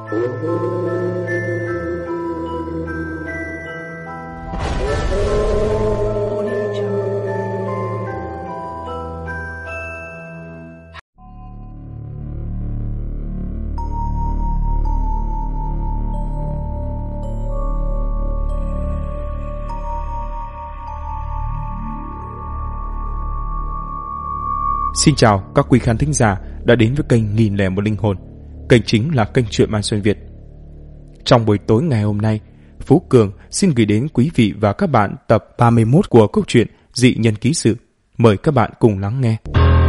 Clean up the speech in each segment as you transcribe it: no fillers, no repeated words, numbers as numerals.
Xin chào các quý khán thính giả đã đến với kênh 1001 Linh Hồn. Kênh chính là kênh truyện ma xuyên Việt. Trong buổi tối ngày hôm nay, Phú Cường xin gửi đến quý vị và các bạn tập 31 của câu chuyện Dị Nhân Ký Sự. Mời các bạn cùng lắng nghe.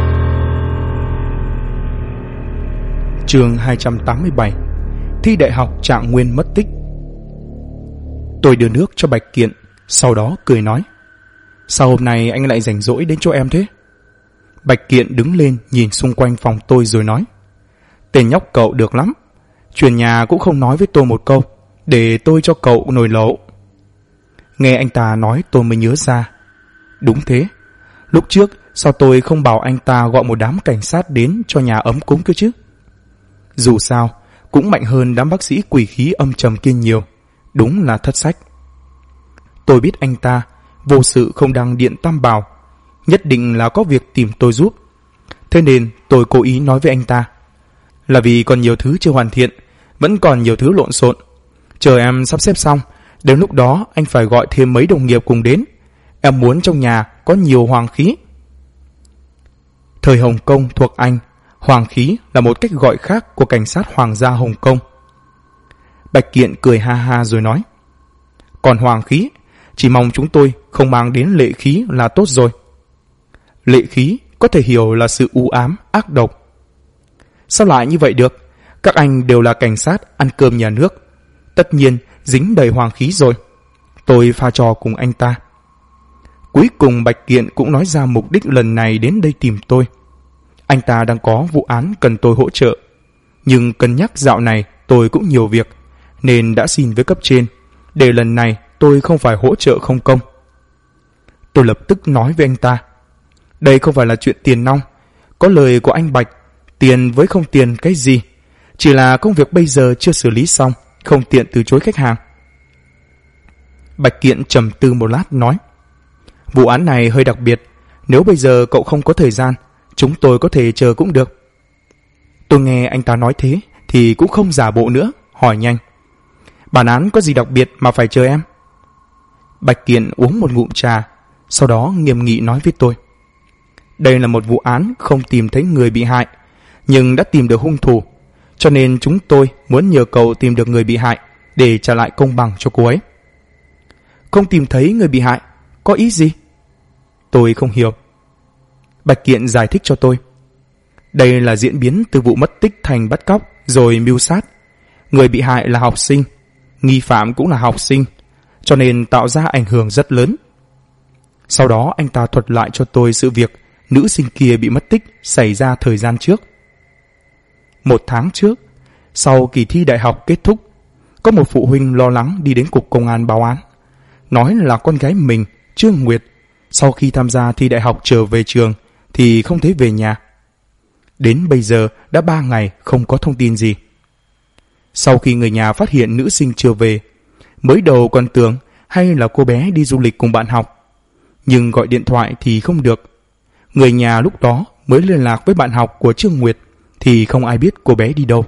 Chương 287. Thi đại học Trạng Nguyên mất tích. Tôi đưa nước cho Bạch Kiện, sau đó cười nói: Sao hôm nay anh lại rảnh rỗi đến chỗ em thế? Bạch Kiện đứng lên nhìn xung quanh phòng tôi rồi nói: Tên nhóc cậu được lắm, chuyển nhà cũng không nói với tôi một câu, để tôi cho cậu nồi lẩu. Nghe anh ta nói tôi mới nhớ ra. Đúng thế, lúc trước sao tôi không bảo anh ta gọi một đám cảnh sát đến cho nhà ấm cúng cơ chứ? Dù sao cũng mạnh hơn đám bác sĩ quỷ khí âm trầm kia nhiều. Đúng là thất sách. Tôi biết anh ta vô sự không đăng điện tam bảo, nhất định là có việc tìm tôi giúp. Thế nên tôi cố ý nói với anh ta là vì còn nhiều thứ chưa hoàn thiện, vẫn còn nhiều thứ lộn xộn. Chờ em sắp xếp xong, đến lúc đó anh phải gọi thêm mấy đồng nghiệp cùng đến. Em muốn trong nhà có nhiều hoàng khí. Thời Hồng Kông thuộc Anh, hoàng khí là một cách gọi khác của cảnh sát hoàng gia Hồng Kông. Bạch Kiện cười ha ha rồi nói: Còn hoàng khí, chỉ mong chúng tôi không mang đến lệ khí là tốt rồi. Lệ khí có thể hiểu là sự u ám, ác độc. Sao lại như vậy được? Các anh đều là cảnh sát ăn cơm nhà nước, tất nhiên dính đầy hoàng khí rồi. Tôi pha trò cùng anh ta. Cuối cùng Bạch Kiện cũng nói ra mục đích lần này đến đây tìm tôi. Anh ta đang có vụ án cần tôi hỗ trợ, nhưng cân nhắc dạo này tôi cũng nhiều việc, nên đã xin với cấp trên để lần này tôi không phải hỗ trợ không công. Tôi lập tức nói với anh ta: Đây không phải là chuyện tiền nong. Có lời của anh Bạch, tiền với không tiền cái gì, chỉ là công việc bây giờ chưa xử lý xong, không tiện từ chối khách hàng. Bạch Kiện trầm tư một lát nói: Vụ án này hơi đặc biệt, nếu bây giờ cậu không có thời gian, chúng tôi có thể chờ cũng được. Tôi nghe anh ta nói thế thì cũng không giả bộ nữa, hỏi nhanh: Bản án có gì đặc biệt mà phải chờ em? Bạch Kiện uống một ngụm trà, sau đó nghiêm nghị nói với tôi: Đây là một vụ án không tìm thấy người bị hại, nhưng đã tìm được hung thủ, cho nên chúng tôi muốn nhờ cậu tìm được người bị hại để trả lại công bằng cho cô ấy. Không tìm thấy người bị hại, có ý gì? Tôi không hiểu. Bạch Kiện giải thích cho tôi: Đây là diễn biến từ vụ mất tích thành bắt cóc rồi mưu sát. Người bị hại là học sinh, nghi phạm cũng là học sinh, cho nên tạo ra ảnh hưởng rất lớn. Sau đó anh ta thuật lại cho tôi sự việc nữ sinh kia bị mất tích xảy ra thời gian trước. 1 tháng trước, sau kỳ thi đại học kết thúc, có một phụ huynh lo lắng đi đến cục công an báo án, nói là con gái mình, Trương Nguyệt, sau khi tham gia thi đại học trở về trường thì không thấy về nhà. Đến bây giờ đã 3 ngày không có thông tin gì. Sau khi người nhà phát hiện nữ sinh chưa về, mới đầu còn tưởng hay là cô bé đi du lịch cùng bạn học, nhưng gọi điện thoại thì không được. Người nhà lúc đó mới liên lạc với bạn học của Trương Nguyệt thì không ai biết cô bé đi đâu.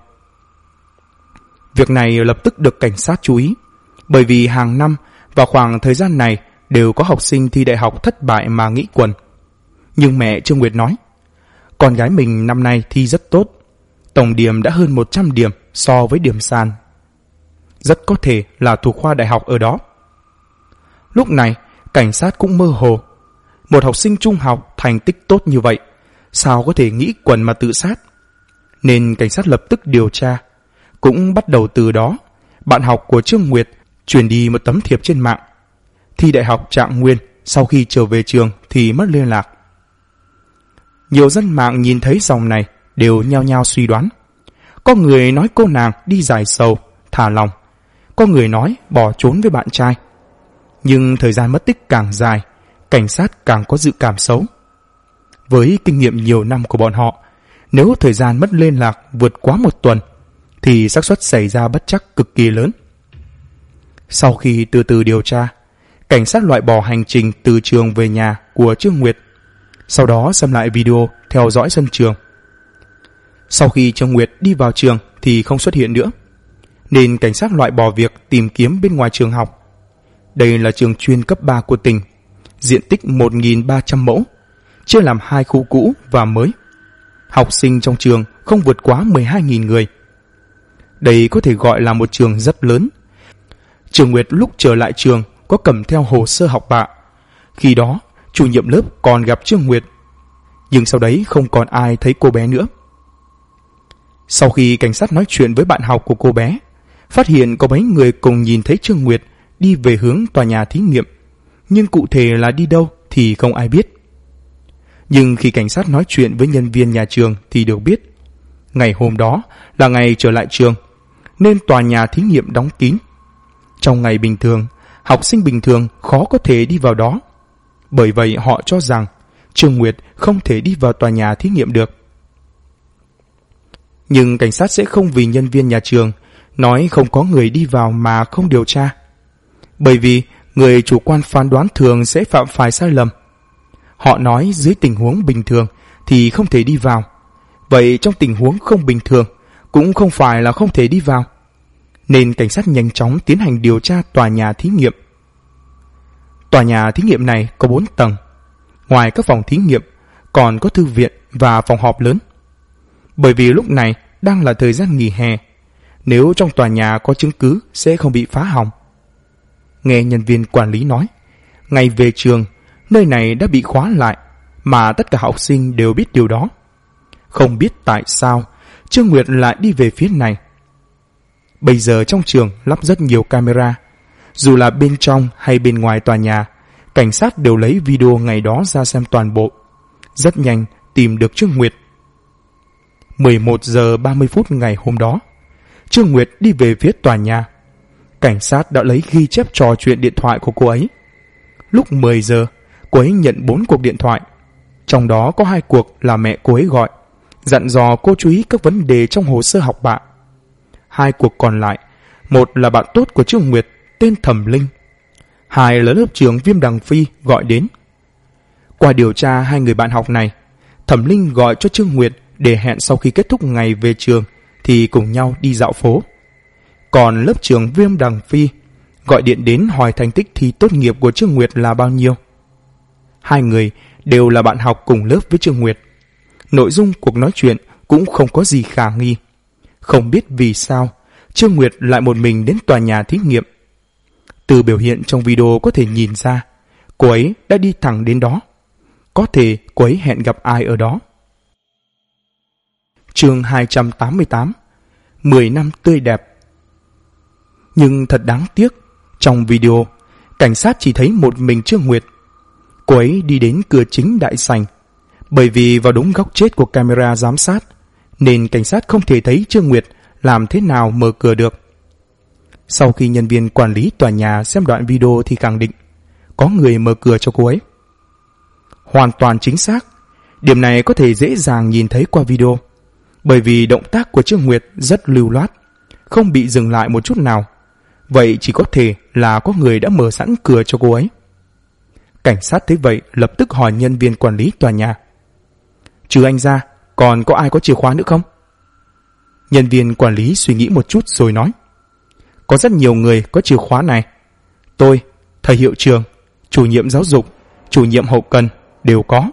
Việc này lập tức được cảnh sát chú ý, bởi vì hàng năm vào khoảng thời gian này đều có học sinh thi đại học thất bại mà nghĩ quẩn. Nhưng mẹ Trương Nguyệt nói, con gái mình năm nay thi rất tốt, tổng điểm đã hơn 100 điểm so với điểm sàn. Rất có thể là thuộc khoa đại học ở đó. Lúc này, cảnh sát cũng mơ hồ. Một học sinh trung học thành tích tốt như vậy, sao có thể nghĩ quẩn mà tự sát? Nên cảnh sát lập tức điều tra. Cũng bắt đầu từ đó, bạn học của Trương Nguyệt chuyển đi một tấm thiệp trên mạng. Thi đại học Trạng Nguyên, sau khi trở về trường thì mất liên lạc. Nhiều dân mạng nhìn thấy dòng này đều nhao nhao suy đoán. Có người nói cô nàng đi giải sầu, thả lòng. Có người nói bỏ trốn với bạn trai. Nhưng thời gian mất tích càng dài, cảnh sát càng có dự cảm xấu. Với kinh nghiệm nhiều năm của bọn họ, nếu thời gian mất liên lạc vượt quá 1 tuần, thì xác suất xảy ra bất trắc cực kỳ lớn. Sau khi từ từ điều tra, cảnh sát loại bỏ hành trình từ trường về nhà của Trương Nguyệt, sau đó xem lại video theo dõi sân trường. Sau khi Trương Nguyệt đi vào trường thì không xuất hiện nữa, nên cảnh sát loại bỏ việc tìm kiếm bên ngoài trường học. Đây là trường chuyên cấp 3 của tỉnh, diện tích 1.300 mẫu, chia làm 2 khu cũ và mới. Học sinh trong trường không vượt quá 12.000 người. Đây có thể gọi là một trường rất lớn. Trương Nguyệt lúc trở lại trường có cầm theo hồ sơ học bạ. Khi đó, chủ nhiệm lớp còn gặp Trương Nguyệt, nhưng sau đấy không còn ai thấy cô bé nữa. Sau khi cảnh sát nói chuyện với bạn học của cô bé, phát hiện có mấy người cùng nhìn thấy Trương Nguyệt đi về hướng tòa nhà thí nghiệm, nhưng cụ thể là đi đâu thì không ai biết. Nhưng khi cảnh sát nói chuyện với nhân viên nhà trường thì được biết, ngày hôm đó là ngày trở lại trường, nên tòa nhà thí nghiệm đóng kín. Trong ngày bình thường, học sinh bình thường khó có thể đi vào đó. Bởi vậy họ cho rằng Trương Nguyệt không thể đi vào tòa nhà thí nghiệm được. Nhưng cảnh sát sẽ không vì nhân viên nhà trường nói không có người đi vào mà không điều tra. Bởi vì người chủ quan phán đoán thường sẽ phạm phải sai lầm. Họ nói dưới tình huống bình thường thì không thể đi vào. Vậy trong tình huống không bình thường cũng không phải là không thể đi vào. Nên cảnh sát nhanh chóng tiến hành điều tra tòa nhà thí nghiệm. Tòa nhà thí nghiệm này có 4 tầng. Ngoài các phòng thí nghiệm, còn có thư viện và phòng họp lớn. Bởi vì lúc này đang là thời gian nghỉ hè, nếu trong tòa nhà có chứng cứ sẽ không bị phá hỏng. Nghe nhân viên quản lý nói, ngày về trường, nơi này đã bị khóa lại, mà tất cả học sinh đều biết điều đó. Không biết tại sao Trương Nguyệt lại đi về phía này. Bây giờ trong trường lắp rất nhiều camera. Dù là bên trong hay bên ngoài tòa nhà, cảnh sát đều lấy video ngày đó ra xem toàn bộ. Rất nhanh tìm được Trương Nguyệt. 11 giờ 30 phút ngày hôm đó, Trương Nguyệt đi về phía tòa nhà. Cảnh sát đã lấy ghi chép trò chuyện điện thoại của cô ấy. Lúc 10 giờ, cô ấy nhận 4 cuộc điện thoại. Trong đó có 2 cuộc là mẹ cô ấy gọi, dặn dò cô chú ý các vấn đề trong hồ sơ học bạ. 2 cuộc còn lại, một là bạn tốt của Trương Nguyệt tên Thẩm Linh, 2 là lớp trưởng Viêm Đằng Phi gọi đến. Qua điều tra 2 người bạn học này, Thẩm Linh gọi cho Trương Nguyệt để hẹn sau khi kết thúc ngày về trường thì cùng nhau đi dạo phố. Còn lớp trưởng Viêm Đằng Phi gọi điện đến hỏi thành tích thi tốt nghiệp của Trương Nguyệt là bao nhiêu. 2 người đều là bạn học cùng lớp với Trương Nguyệt. Nội dung cuộc nói chuyện cũng không có gì khả nghi. Không biết vì sao Trương Nguyệt lại một mình đến tòa nhà thí nghiệm. Từ biểu hiện trong video có thể nhìn ra cô ấy đã đi thẳng đến đó. Có thể cô ấy hẹn gặp ai ở đó. Chương 288, 10 năm tươi đẹp. Nhưng thật đáng tiếc, trong video, cảnh sát chỉ thấy một mình Trương Nguyệt. Cô ấy đi đến cửa chính đại sảnh. Bởi vì vào đúng góc chết của camera giám sát, nên cảnh sát không thể thấy Trương Nguyệt làm thế nào mở cửa được. Sau khi nhân viên quản lý tòa nhà xem đoạn video thì khẳng định có người mở cửa cho cô ấy. Hoàn toàn chính xác. Điểm này có thể dễ dàng nhìn thấy qua video. Bởi vì động tác của Trương Nguyệt rất lưu loát, không bị dừng lại một chút nào. Vậy chỉ có thể là có người đã mở sẵn cửa cho cô ấy. Cảnh sát thấy vậy lập tức hỏi nhân viên quản lý tòa nhà, trừ anh ra, còn có ai có chìa khóa nữa không? Nhân viên quản lý suy nghĩ một chút rồi nói, có rất nhiều người có chìa khóa này. Tôi, thầy hiệu trường, chủ nhiệm giáo dục, chủ nhiệm hậu cần đều có.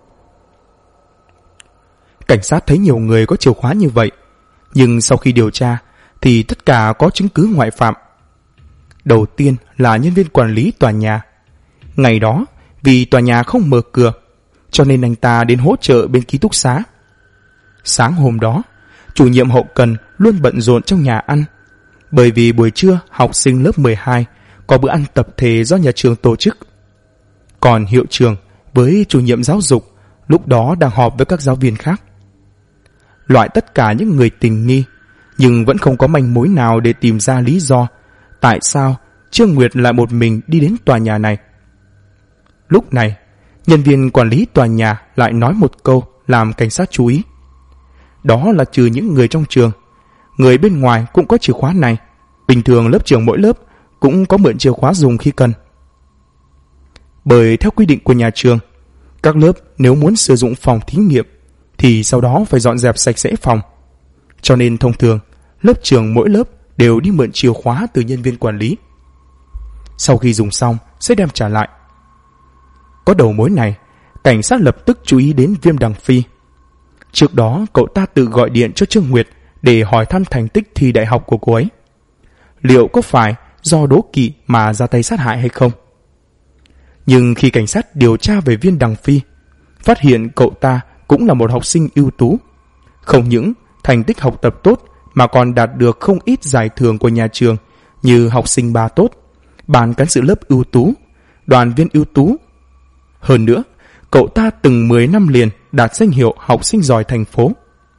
Cảnh sát thấy nhiều người có chìa khóa như vậy, nhưng sau khi điều tra thì tất cả có chứng cứ ngoại phạm. Đầu tiên là nhân viên quản lý tòa nhà. Ngày đó, vì tòa nhà không mở cửa, cho nên anh ta đến hỗ trợ bên ký túc xá. Sáng hôm đó, chủ nhiệm hậu cần luôn bận rộn trong nhà ăn, bởi vì buổi trưa học sinh lớp 12 có bữa ăn tập thể do nhà trường tổ chức. Còn hiệu trưởng với chủ nhiệm giáo dục lúc đó đang họp với các giáo viên khác. Loại tất cả những người tình nghi, nhưng vẫn không có manh mối nào để tìm ra lý do tại sao Trương Nguyệt lại một mình đi đến tòa nhà này. Lúc này, nhân viên quản lý tòa nhà lại nói một câu làm cảnh sát chú ý. Đó là trừ những người trong trường, người bên ngoài cũng có chìa khóa này. Bình thường lớp trưởng mỗi lớp cũng có mượn chìa khóa dùng khi cần. Bởi theo quy định của nhà trường, các lớp nếu muốn sử dụng phòng thí nghiệm thì sau đó phải dọn dẹp sạch sẽ phòng. Cho nên thông thường, lớp trưởng mỗi lớp đều đi mượn chìa khóa từ nhân viên quản lý. Sau khi dùng xong sẽ đem trả lại. Có đầu mối này, cảnh sát lập tức chú ý đến Viêm Đằng Phi. Trước đó cậu ta tự gọi điện cho Trương Nguyệt để hỏi thăm thành tích thi đại học của cô ấy. Liệu có phải do đố kỵ mà ra tay sát hại hay không? Nhưng khi cảnh sát điều tra về Viên Đằng Phi, phát hiện cậu ta cũng là một học sinh ưu tú. Không những thành tích học tập tốt mà còn đạt được không ít giải thưởng của nhà trường như học sinh ba tốt, ban cán sự lớp ưu tú, đoàn viên ưu tú. Hơn nữa, cậu ta từng 10 năm liền đạt danh hiệu học sinh giỏi thành phố.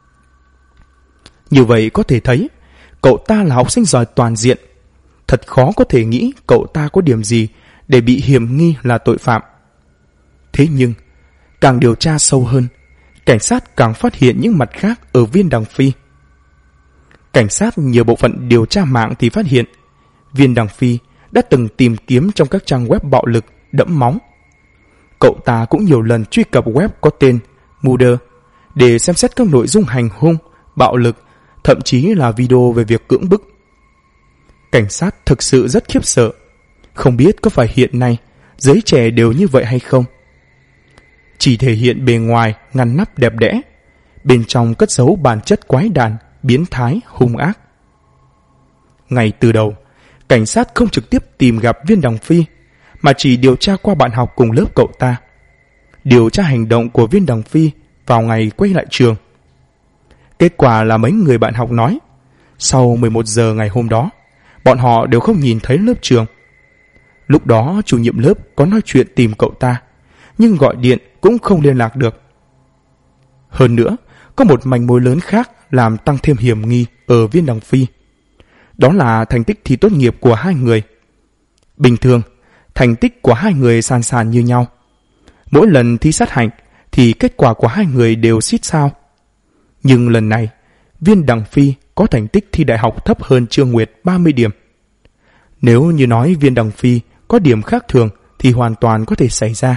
Như vậy có thể thấy, cậu ta là học sinh giỏi toàn diện. Thật khó có thể nghĩ cậu ta có điểm gì để bị hiểm nghi là tội phạm. Thế nhưng, càng điều tra sâu hơn, cảnh sát càng phát hiện những mặt khác ở Viên Đằng Phi. Cảnh sát nhiều bộ phận điều tra mạng thì phát hiện Viên Đằng Phi đã từng tìm kiếm trong các trang web bạo lực đẫm máu. Cậu ta cũng nhiều lần truy cập web có tên Murder để xem xét các nội dung hành hung, bạo lực, thậm chí là video về việc cưỡng bức. Cảnh sát thực sự rất khiếp sợ. Không biết có phải hiện nay giới trẻ đều như vậy hay không? Chỉ thể hiện bề ngoài ngăn nắp đẹp đẽ, bên trong cất giấu bản chất quái đản, biến thái, hung ác. Ngay từ đầu, cảnh sát không trực tiếp tìm gặp Viên Đằng Phi, mà chỉ điều tra qua bạn học cùng lớp cậu ta. Điều tra hành động của Viên Đằng Phi vào ngày quay lại trường. Kết quả là mấy người bạn học nói, sau 11 giờ ngày hôm đó, bọn họ đều không nhìn thấy lớp trường. Lúc đó chủ nhiệm lớp có nói chuyện tìm cậu ta, nhưng gọi điện cũng không liên lạc được. Hơn nữa, có một manh mối lớn khác làm tăng thêm hiểm nghi ở Viên Đằng Phi. Đó là thành tích thi tốt nghiệp của hai người. Bình thường, thành tích của hai người san sàn như nhau. Mỗi lần thi sát hạch thì kết quả của hai người đều xít sao. Nhưng lần này, Viên Đằng Phi có thành tích thi đại học thấp hơn Trương Nguyệt 30 điểm. Nếu như nói Viên Đằng Phi có điểm khác thường thì hoàn toàn có thể xảy ra.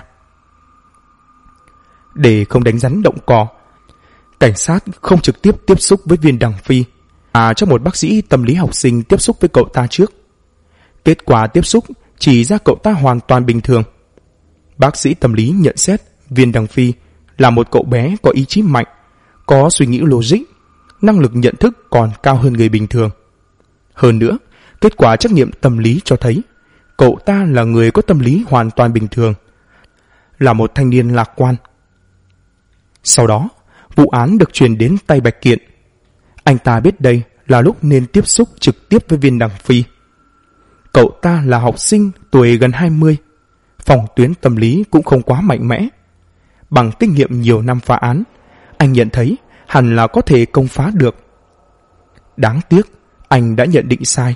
Để không đánh rắn động cỏ, cảnh sát không trực tiếp tiếp xúc với Viên Đằng Phi, mà cho một bác sĩ tâm lý học sinh tiếp xúc với cậu ta trước. Kết quả tiếp xúc chỉ ra cậu ta hoàn toàn bình thường. Bác sĩ tâm lý nhận xét Viên Đằng Phi là một cậu bé có ý chí mạnh, có suy nghĩ logic, năng lực nhận thức còn cao hơn người bình thường. Hơn nữa, kết quả trắc nghiệm tâm lý cho thấy cậu ta là người có tâm lý hoàn toàn bình thường, là một thanh niên lạc quan. Sau đó, vụ án được truyền đến tay Bạch Kiện. Anh ta biết đây là lúc nên tiếp xúc trực tiếp với Viên Đằng Phi. Cậu ta là học sinh tuổi gần 20, phòng tuyến tâm lý cũng không quá mạnh mẽ. Bằng kinh nghiệm nhiều năm phá án, anh nhận thấy hẳn là có thể công phá được. Đáng tiếc, anh đã nhận định sai.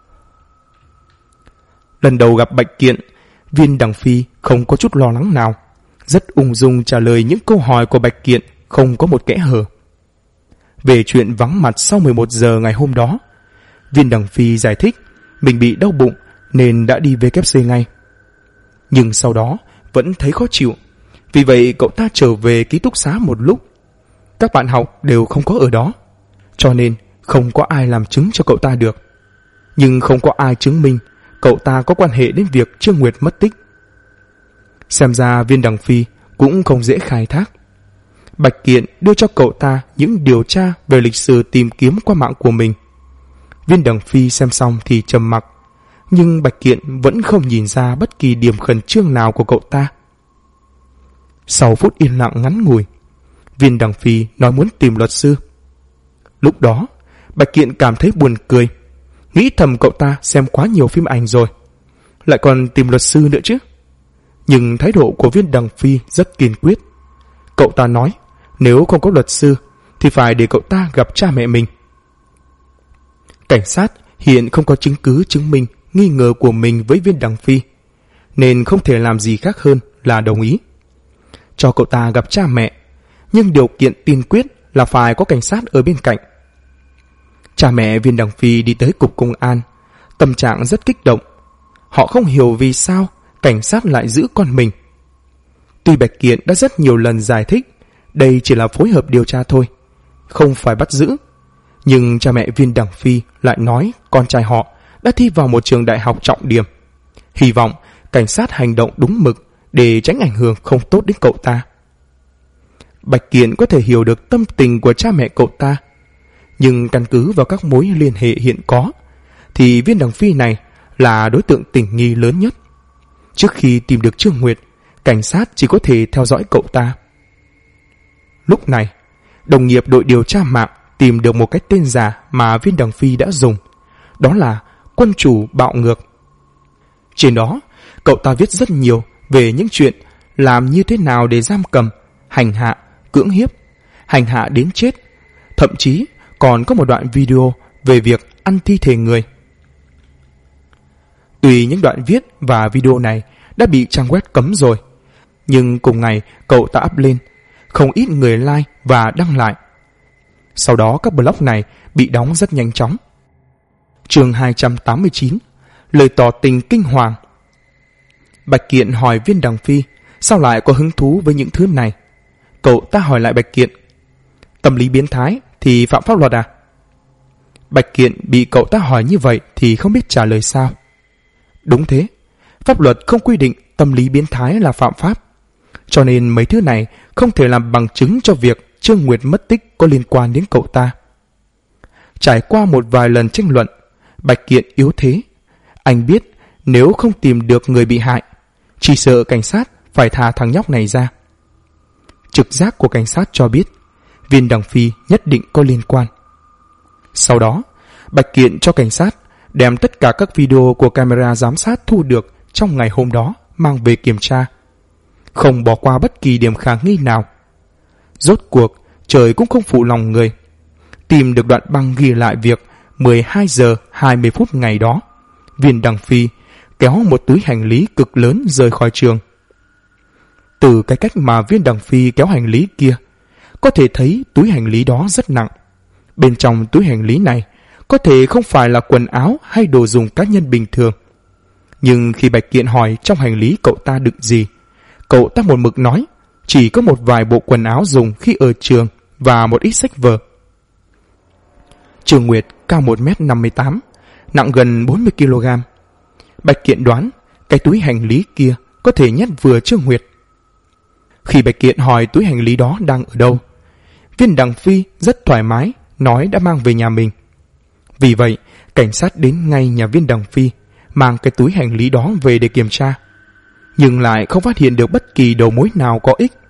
Lần đầu gặp Bạch Kiện, Viên Đằng Phi không có chút lo lắng nào, rất ung dung trả lời những câu hỏi của Bạch Kiện, không có một kẽ hở. Về chuyện vắng mặt sau 11 giờ ngày hôm đó, Viên Đằng Phi giải thích mình bị đau bụng nên đã đi WC ngay. Nhưng sau đó vẫn thấy khó chịu, vì vậy cậu ta trở về ký túc xá một lúc. Các bạn học đều không có ở đó, cho nên không có ai làm chứng cho cậu ta được. Nhưng không có ai chứng minh cậu ta có quan hệ đến việc Trương Nguyệt mất tích. Xem ra Viên Đằng Phi cũng không dễ khai thác. Bạch Kiện đưa cho cậu ta những điều tra về lịch sử tìm kiếm qua mạng của mình. Viên Đằng Phi xem xong thì trầm mặc, nhưng Bạch Kiện vẫn không nhìn ra bất kỳ điểm khẩn trương nào của cậu ta. Sau phút yên lặng ngắn ngủi, Viên Đằng Phi nói muốn tìm luật sư. Lúc đó, Bạch Kiện cảm thấy buồn cười, nghĩ thầm cậu ta xem quá nhiều phim ảnh rồi, lại còn tìm luật sư nữa chứ. Nhưng thái độ của Viên Đằng Phi rất kiên quyết. Cậu ta nói nếu không có luật sư thì phải để cậu ta gặp cha mẹ mình. Cảnh sát hiện không có chứng cứ chứng minh nghi ngờ của mình với Viên Đằng Phi, nên không thể làm gì khác hơn là đồng ý cho cậu ta gặp cha mẹ, nhưng điều kiện tiên quyết là phải có cảnh sát ở bên cạnh. Cha mẹ Viên Đằng Phi đi tới cục công an, tâm trạng rất kích động. Họ không hiểu vì sao cảnh sát lại giữ con mình. Tuy Bạch Kiện đã rất nhiều lần giải thích đây chỉ là phối hợp điều tra thôi, không phải bắt giữ, nhưng cha mẹ Viên Đằng Phi lại nói con trai họ đã thi vào một trường đại học trọng điểm, hy vọng cảnh sát hành động đúng mực để tránh ảnh hưởng không tốt đến cậu ta. Bạch Kiện có thể hiểu được tâm tình của cha mẹ cậu ta, nhưng căn cứ vào các mối liên hệ hiện có thì Viên Đằng Phi này là đối tượng tình nghi lớn nhất. Trước khi tìm được Trương Nguyệt, cảnh sát chỉ có thể theo dõi cậu ta. Lúc này, đồng nghiệp đội điều tra mạng tìm được một cái tên giả mà Viên Đằng Phi đã dùng. Đó là Quân Chủ Bạo Ngược. Trên đó, cậu ta viết rất nhiều về những chuyện làm như thế nào để giam cầm, hành hạ, cưỡng hiếp, hành hạ đến chết. Thậm chí còn có một đoạn video về việc ăn thi thể người. Tuy những đoạn viết và video này đã bị trang web cấm rồi, nhưng cùng ngày cậu ta up lên, không ít người like và đăng lại. Sau đó các blog này bị đóng rất nhanh chóng. Chương 289, lời tỏ tình kinh hoàng. Bạch Kiện hỏi Viên Đằng Phi sao lại có hứng thú với những thứ này. Cậu ta hỏi lại Bạch Kiện, tâm lý biến thái thì phạm pháp luật à? Bạch Kiện bị cậu ta hỏi như vậy thì không biết trả lời sao. Đúng thế, pháp luật không quy định tâm lý biến thái là phạm pháp, cho nên mấy thứ này không thể làm bằng chứng cho việc Trương Nguyệt mất tích có liên quan đến cậu ta. Trải qua một vài lần tranh luận, Bạch Kiện yếu thế. Anh biết nếu không tìm được người bị hại, chỉ sợ cảnh sát phải thả thằng nhóc này ra. Trực giác của cảnh sát cho biết Viên Đằng Phi nhất định có liên quan. Sau đó, Bạch Kiện cho cảnh sát đem tất cả các video của camera giám sát thu được trong ngày hôm đó mang về kiểm tra, không bỏ qua bất kỳ điểm khả nghi nào. Rốt cuộc, trời cũng không phụ lòng người. Tìm được đoạn băng ghi lại việc 12 giờ 20 phút ngày đó, Viên Đằng Phi kéo một túi hành lý cực lớn rời khỏi trường. Từ cái cách mà Viên Đằng Phi kéo hành lý kia, có thể thấy túi hành lý đó rất nặng. Bên trong túi hành lý này có thể không phải là quần áo hay đồ dùng cá nhân bình thường. Nhưng khi Bạch Kiện hỏi trong hành lý cậu ta đựng gì, cậu ta một mực nói chỉ có một vài bộ quần áo dùng khi ở trường và một ít sách vở. Trương Nguyệt cao 1m58, nặng gần 40 kg. Bạch Kiện đoán cái túi hành lý kia có thể nhét vừa Trương Nguyệt. Khi Bạch Kiện hỏi túi hành lý đó đang ở đâu, Viên Đằng Phi rất thoải mái nói đã mang về nhà mình. Vì vậy, cảnh sát đến ngay nhà Viên Đằng Phi, mang cái túi hành lý đó về để kiểm tra, nhưng lại không phát hiện được bất kỳ đầu mối nào có ích.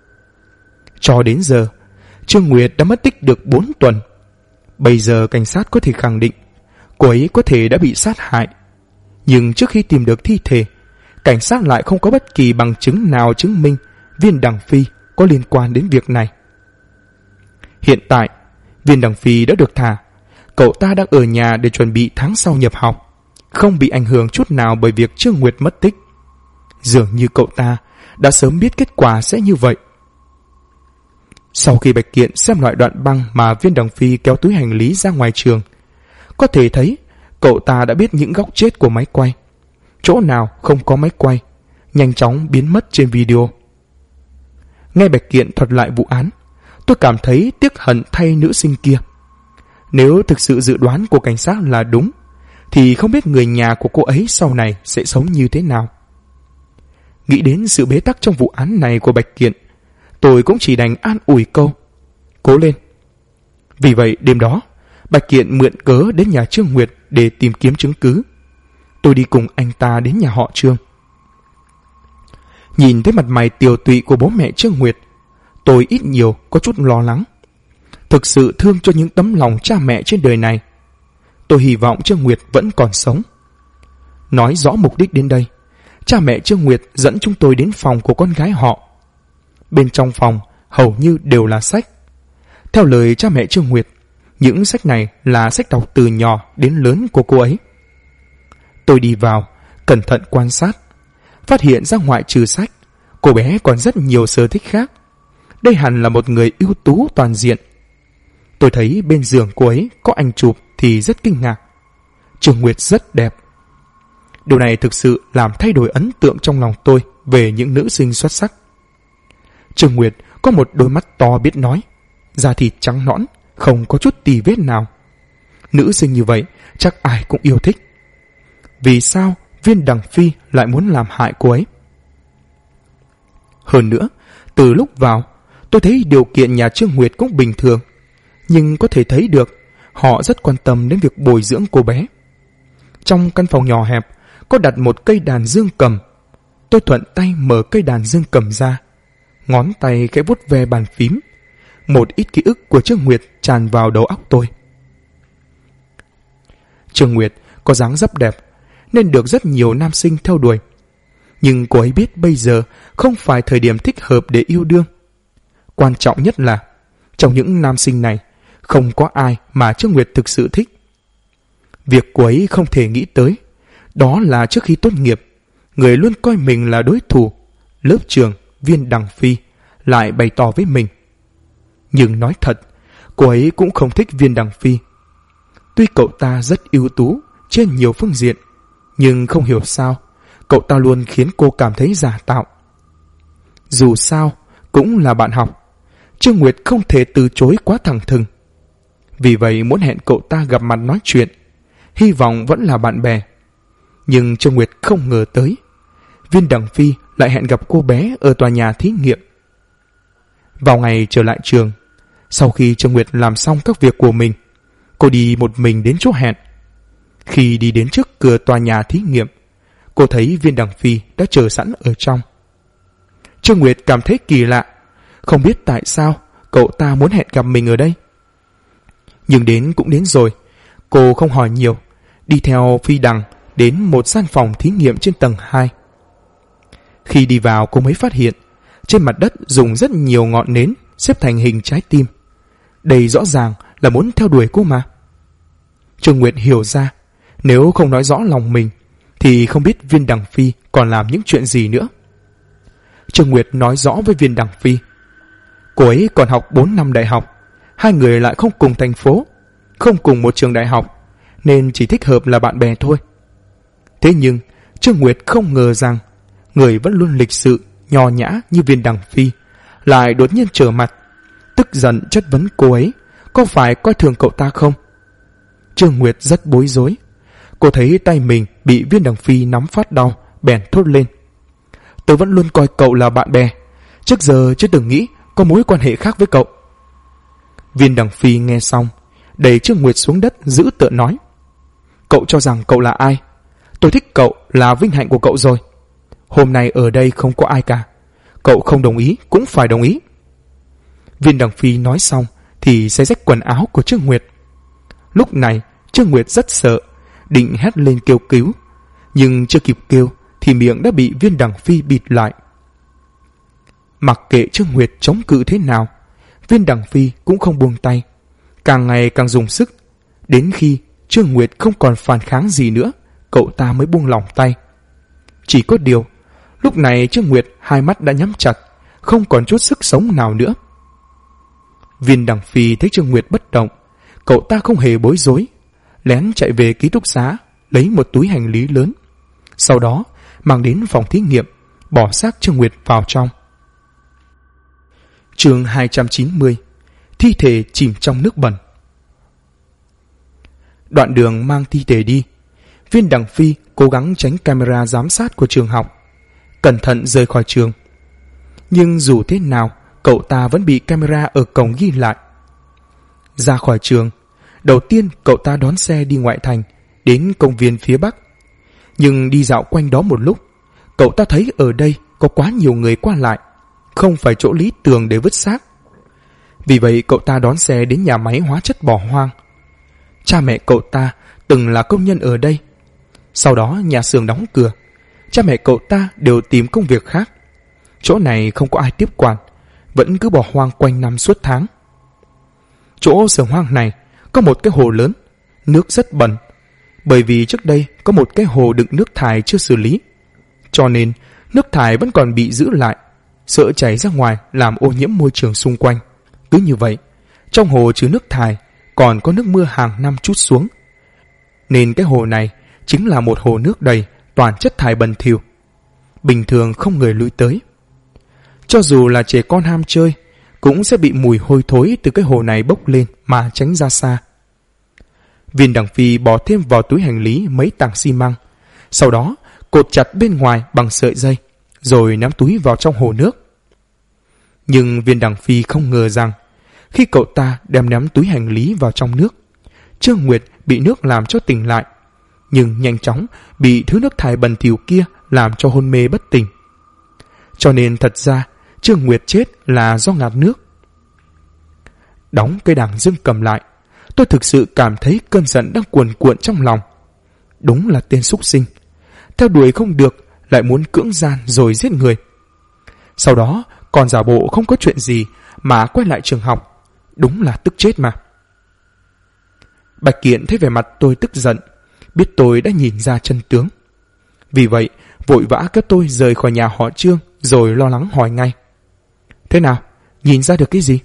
Cho đến giờ, Trương Nguyệt đã mất tích được 4 tuần. Bây giờ cảnh sát có thể khẳng định cô ấy có thể đã bị sát hại. Nhưng trước khi tìm được thi thể, cảnh sát lại không có bất kỳ bằng chứng nào chứng minh Viên Đằng Phi có liên quan đến việc này. Hiện tại, Viên Đằng Phi đã được thả. Cậu ta đang ở nhà để chuẩn bị tháng sau nhập học, không bị ảnh hưởng chút nào bởi việc Trương Nguyệt mất tích. Dường như cậu ta đã sớm biết kết quả sẽ như vậy. Sau khi Bạch Kiện xem lại đoạn băng mà Viên Đằng Phi kéo túi hành lý ra ngoài trường, có thể thấy cậu ta đã biết những góc chết của máy quay. Chỗ nào không có máy quay nhanh chóng biến mất trên video. Nghe Bạch Kiện thuật lại vụ án, tôi cảm thấy tiếc hận thay nữ sinh kia. Nếu thực sự dự đoán của cảnh sát là đúng, thì không biết người nhà của cô ấy sau này sẽ sống như thế nào. Nghĩ đến sự bế tắc trong vụ án này của Bạch Kiện, tôi cũng chỉ đành an ủi câu cố lên. Vì vậy đêm đó, Bạch Kiện mượn cớ đến nhà Trương Nguyệt để tìm kiếm chứng cứ. Tôi đi cùng anh ta đến nhà họ Trương. Nhìn thấy mặt mày tiều tụy của bố mẹ Trương Nguyệt, tôi ít nhiều có chút lo lắng. Thực sự thương cho những tấm lòng cha mẹ trên đời này. Tôi hy vọng Trương Nguyệt vẫn còn sống. Nói rõ mục đích đến đây, cha mẹ Trương Nguyệt dẫn chúng tôi đến phòng của con gái họ. Bên trong phòng hầu như đều là sách. Theo lời cha mẹ Trương Nguyệt, những sách này là sách đọc từ nhỏ đến lớn của cô ấy. Tôi đi vào, cẩn thận quan sát, phát hiện ra ngoại trừ sách, cô bé còn rất nhiều sở thích khác. Đây hẳn là một người ưu tú toàn diện. Tôi thấy bên giường cô ấy có ảnh chụp thì rất kinh ngạc. Trương Nguyệt rất đẹp. Điều này thực sự làm thay đổi ấn tượng trong lòng tôi về những nữ sinh xuất sắc. Trương Nguyệt có một đôi mắt to biết nói, da thịt trắng nõn, không có chút tì vết nào. Nữ sinh như vậy chắc ai cũng yêu thích. Vì sao Viên Đằng Phi lại muốn làm hại cô ấy? Hơn nữa, từ lúc vào, tôi thấy điều kiện nhà Trương Nguyệt cũng bình thường, nhưng có thể thấy được họ rất quan tâm đến việc bồi dưỡng cô bé. Trong căn phòng nhỏ hẹp có đặt một cây đàn dương cầm. Tôi thuận tay mở cây đàn dương cầm ra, ngón tay khẽ vuốt ve bàn phím. Một ít ký ức của Trương Nguyệt tràn vào đầu óc tôi. Trương Nguyệt có dáng dấp đẹp nên được rất nhiều nam sinh theo đuổi. Nhưng cô ấy biết bây giờ không phải thời điểm thích hợp để yêu đương. Quan trọng nhất là trong những nam sinh này không có ai mà Trương Nguyệt thực sự thích. Việc cô ấy không thể nghĩ tới đó là trước khi tốt nghiệp, người luôn coi mình là đối thủ, lớp trưởng Viên Đằng Phi lại bày tỏ với mình. Nhưng nói thật, cô ấy cũng không thích Viên Đằng Phi. Tuy cậu ta rất ưu tú trên nhiều phương diện, nhưng không hiểu sao cậu ta luôn khiến cô cảm thấy giả tạo. Dù sao cũng là bạn học, Trương Nguyệt không thể từ chối quá thẳng thừng. Vì vậy muốn hẹn cậu ta gặp mặt nói chuyện, hy vọng vẫn là bạn bè. Nhưng Trương Nguyệt không ngờ tới Viên Đằng Phi lại hẹn gặp cô bé ở tòa nhà thí nghiệm. Vào ngày trở lại trường, sau khi Trương Nguyệt làm xong các việc của mình, cô đi một mình đến chỗ hẹn. Khi đi đến trước cửa tòa nhà thí nghiệm, cô thấy Viên Đằng Phi đã chờ sẵn ở trong. Trương Nguyệt cảm thấy kỳ lạ, không biết tại sao cậu ta muốn hẹn gặp mình ở đây. Nhưng đến cũng đến rồi, cô không hỏi nhiều, đi theo Phi Đằng đến một gian phòng thí nghiệm trên tầng 2. Khi đi vào, cô mới phát hiện trên mặt đất dùng rất nhiều ngọn nến xếp thành hình trái tim. Đây rõ ràng là muốn theo đuổi cô mà. Trương Nguyệt hiểu ra, nếu không nói rõ lòng mình thì không biết Viên Đằng Phi còn làm những chuyện gì nữa. Trương Nguyệt nói rõ với Viên Đằng Phi, cô ấy còn học 4 năm đại học, hai người lại không cùng thành phố, không cùng một trường đại học, nên chỉ thích hợp là bạn bè thôi. Thế nhưng Trương Nguyệt không ngờ rằng người vẫn luôn lịch sự, nho nhã như Viên Đằng Phi lại đột nhiên trở mặt, tức giận chất vấn cô ấy có phải coi thường cậu ta không. Trương Nguyệt rất bối rối. Cô thấy tay mình bị Viên Đằng Phi nắm phát đau, bèn thốt lên, tớ vẫn luôn coi cậu là bạn bè, trước giờ chưa từng nghĩ có mối quan hệ khác với cậu. Viên Đằng Phi nghe xong, đẩy Trương Nguyệt xuống đất dữ tợn nói, cậu cho rằng cậu là ai? Tôi thích cậu là vinh hạnh của cậu rồi. Hôm nay ở đây không có ai cả, cậu không đồng ý cũng phải đồng ý. Viên Đằng Phi nói xong thì xé rách quần áo của Trương Nguyệt. Lúc này Trương Nguyệt rất sợ, định hét lên kêu cứu, nhưng chưa kịp kêu thì miệng đã bị Viên Đằng Phi bịt lại. Mặc kệ Trương Nguyệt chống cự thế nào, Viên Đằng Phi cũng không buông tay, càng ngày càng dùng sức, đến khi Trương Nguyệt không còn phản kháng gì nữa, cậu ta mới buông lỏng tay. Chỉ có điều, lúc này Trương Nguyệt hai mắt đã nhắm chặt, không còn chút sức sống nào nữa. Viên Đằng Phi thấy Trương Nguyệt bất động, cậu ta không hề bối rối, lén chạy về ký túc xá, lấy một túi hành lý lớn, sau đó mang đến phòng thí nghiệm, bỏ xác Trương Nguyệt vào trong. Chương 290, thi thể chìm trong nước bẩn. Đoạn đường mang thi thể đi, Viên Đằng Phi cố gắng tránh camera giám sát của trường học, cẩn thận rời khỏi trường. Nhưng dù thế nào, cậu ta vẫn bị camera ở cổng ghi lại. Ra khỏi trường, đầu tiên cậu ta đón xe đi ngoại thành, đến công viên phía Bắc. Nhưng đi dạo quanh đó một lúc, cậu ta thấy ở đây có quá nhiều người qua lại, không phải chỗ lý tưởng để vứt xác. Vì vậy cậu ta đón xe đến nhà máy hóa chất bỏ hoang. Cha mẹ cậu ta từng là công nhân ở đây. Sau đó nhà xưởng đóng cửa, cha mẹ cậu ta đều tìm công việc khác. Chỗ này không có ai tiếp quản, vẫn cứ bỏ hoang quanh năm suốt tháng. Chỗ xưởng hoang này có một cái hồ lớn, nước rất bẩn, bởi vì trước đây có một cái hồ đựng nước thải chưa xử lý, cho nên nước thải vẫn còn bị giữ lại, sợ chảy ra ngoài làm ô nhiễm môi trường xung quanh. Cứ như vậy, trong hồ chứa nước thải còn có nước mưa hàng năm trút xuống, nên cái hồ này chính là một hồ nước đầy toàn chất thải bẩn thỉu, bình thường không người lui tới. Cho dù là trẻ con ham chơi cũng sẽ bị mùi hôi thối từ cái hồ này bốc lên mà tránh ra xa. Viên Đằng Phi bỏ thêm vào túi hành lý mấy tảng xi măng, sau đó cột chặt bên ngoài bằng sợi dây, rồi ném túi vào trong hồ nước. Nhưng Viên Đằng Phi không ngờ rằng khi cậu ta đem ném túi hành lý vào trong nước, Trương Nguyệt bị nước làm cho tỉnh lại, nhưng nhanh chóng bị thứ nước thải bẩn thỉu kia làm cho hôn mê bất tỉnh. Cho nên thật ra Trương Nguyệt chết là do ngạt nước. Đóng cây đàn dương cầm lại, tôi thực sự cảm thấy cơn giận đang cuồn cuộn trong lòng. Đúng là tên súc sinh, theo đuổi không được lại muốn cưỡng gian rồi giết người. Sau đó còn giả bộ không có chuyện gì mà quay lại trường học, đúng là tức chết mà. Bạch Kiện thấy vẻ mặt tôi tức giận, biết tôi đã nhìn ra chân tướng. Vì vậy vội vã cất tôi rời khỏi nhà họ Trương, rồi lo lắng hỏi ngay: thế nào, nhìn ra được cái gì?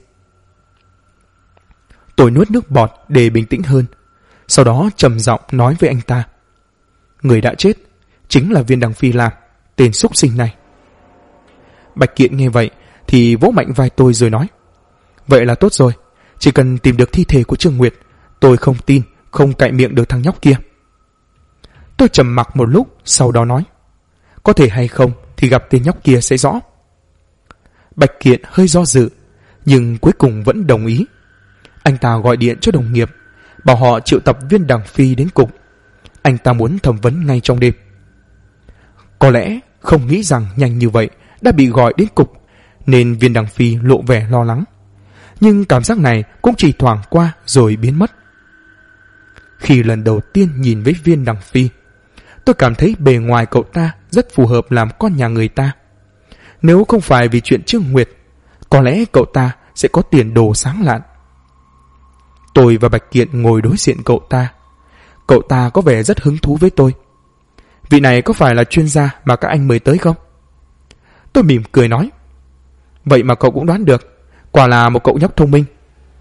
Tôi nuốt nước bọt để bình tĩnh hơn, sau đó trầm giọng nói với anh ta: người đã chết chính là Viên Đằng Phi làm, tên súc sinh này. Bạch Kiện nghe vậy thì vỗ mạnh vai tôi rồi nói: vậy là tốt rồi, chỉ cần tìm được thi thể của Trương Nguyệt, tôi không tin không cạy miệng được thằng nhóc kia. Tôi trầm mặc một lúc, sau đó nói: có thể hay không thì gặp tên nhóc kia sẽ rõ. Bạch Kiện hơi do dự, nhưng cuối cùng vẫn đồng ý. Anh ta gọi điện cho đồng nghiệp, bảo họ triệu tập Viên Đằng Phi đến cục. Anh ta muốn thẩm vấn ngay trong đêm. Có lẽ không nghĩ rằng nhanh như vậy đã bị gọi đến cục, nên Viên Đằng Phi lộ vẻ lo lắng. Nhưng cảm giác này cũng chỉ thoảng qua rồi biến mất. Khi lần đầu tiên nhìn với Viên Đằng Phi, tôi cảm thấy bề ngoài cậu ta rất phù hợp làm con nhà người ta. Nếu không phải vì chuyện Trương Nguyệt, có lẽ cậu ta sẽ có tiền đồ sáng lạn. Tôi và Bạch Kiện ngồi đối diện cậu ta. Cậu ta có vẻ rất hứng thú với tôi. Vị này có phải là chuyên gia mà các anh mời tới không? Tôi mỉm cười nói: vậy mà cậu cũng đoán được, quả là một cậu nhóc thông minh.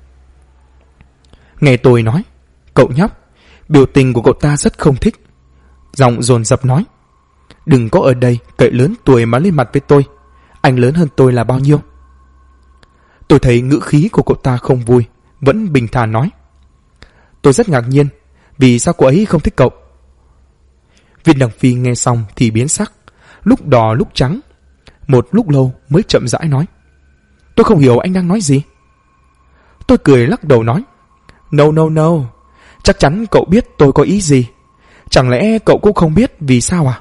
Nghe tôi nói cậu nhóc, biểu tình của cậu ta rất không thích, giọng dồn dập nói: đừng có ở đây cậy lớn tuổi mà lên mặt với tôi, anh lớn hơn tôi là bao nhiêu? Tôi thấy ngữ khí của cậu ta không vui, vẫn bình thản nói: tôi rất ngạc nhiên, vì sao cô ấy không thích cậu? Viên Đằng Phi nghe xong thì biến sắc, lúc đỏ lúc trắng, một lúc lâu mới chậm rãi nói: tôi không hiểu anh đang nói gì. Tôi cười lắc đầu nói: No, chắc chắn cậu biết tôi có ý gì. Chẳng lẽ cậu cũng không biết vì sao à?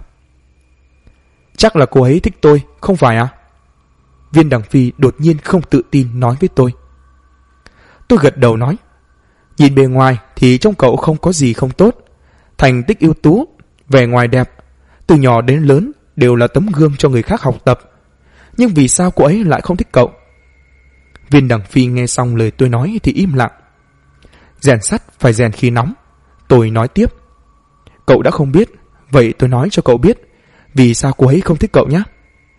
Chắc là cô ấy thích tôi, không phải à? Viên Đằng Phi đột nhiên không tự tin nói với tôi. Tôi gật đầu nói: nhìn bề ngoài thì trong cậu không có gì không tốt, thành tích ưu tú, vẻ ngoài đẹp, từ nhỏ đến lớn đều là tấm gương cho người khác học tập. Nhưng vì sao cô ấy lại không thích cậu? Viên Đằng Phi nghe xong lời tôi nói thì im lặng. Rèn sắt phải rèn khi nóng, tôi nói tiếp: cậu đã không biết, vậy tôi nói cho cậu biết vì sao cô ấy không thích cậu nhé.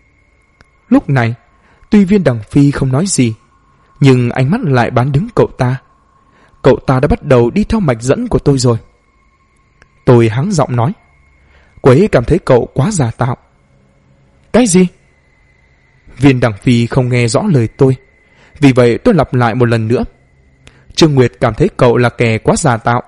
Lúc này tuy Viên Đằng Phi không nói gì, nhưng ánh mắt lại bán đứng cậu ta. Cậu ta đã bắt đầu đi theo mạch dẫn của tôi rồi. Tôi hắng giọng nói: cô ấy cảm thấy cậu quá giả tạo. Cái gì? Viên Đằng Phi không nghe rõ lời tôi, vì vậy tôi lặp lại một lần nữa: Trương Nguyệt cảm thấy cậu là kẻ quá giả tạo.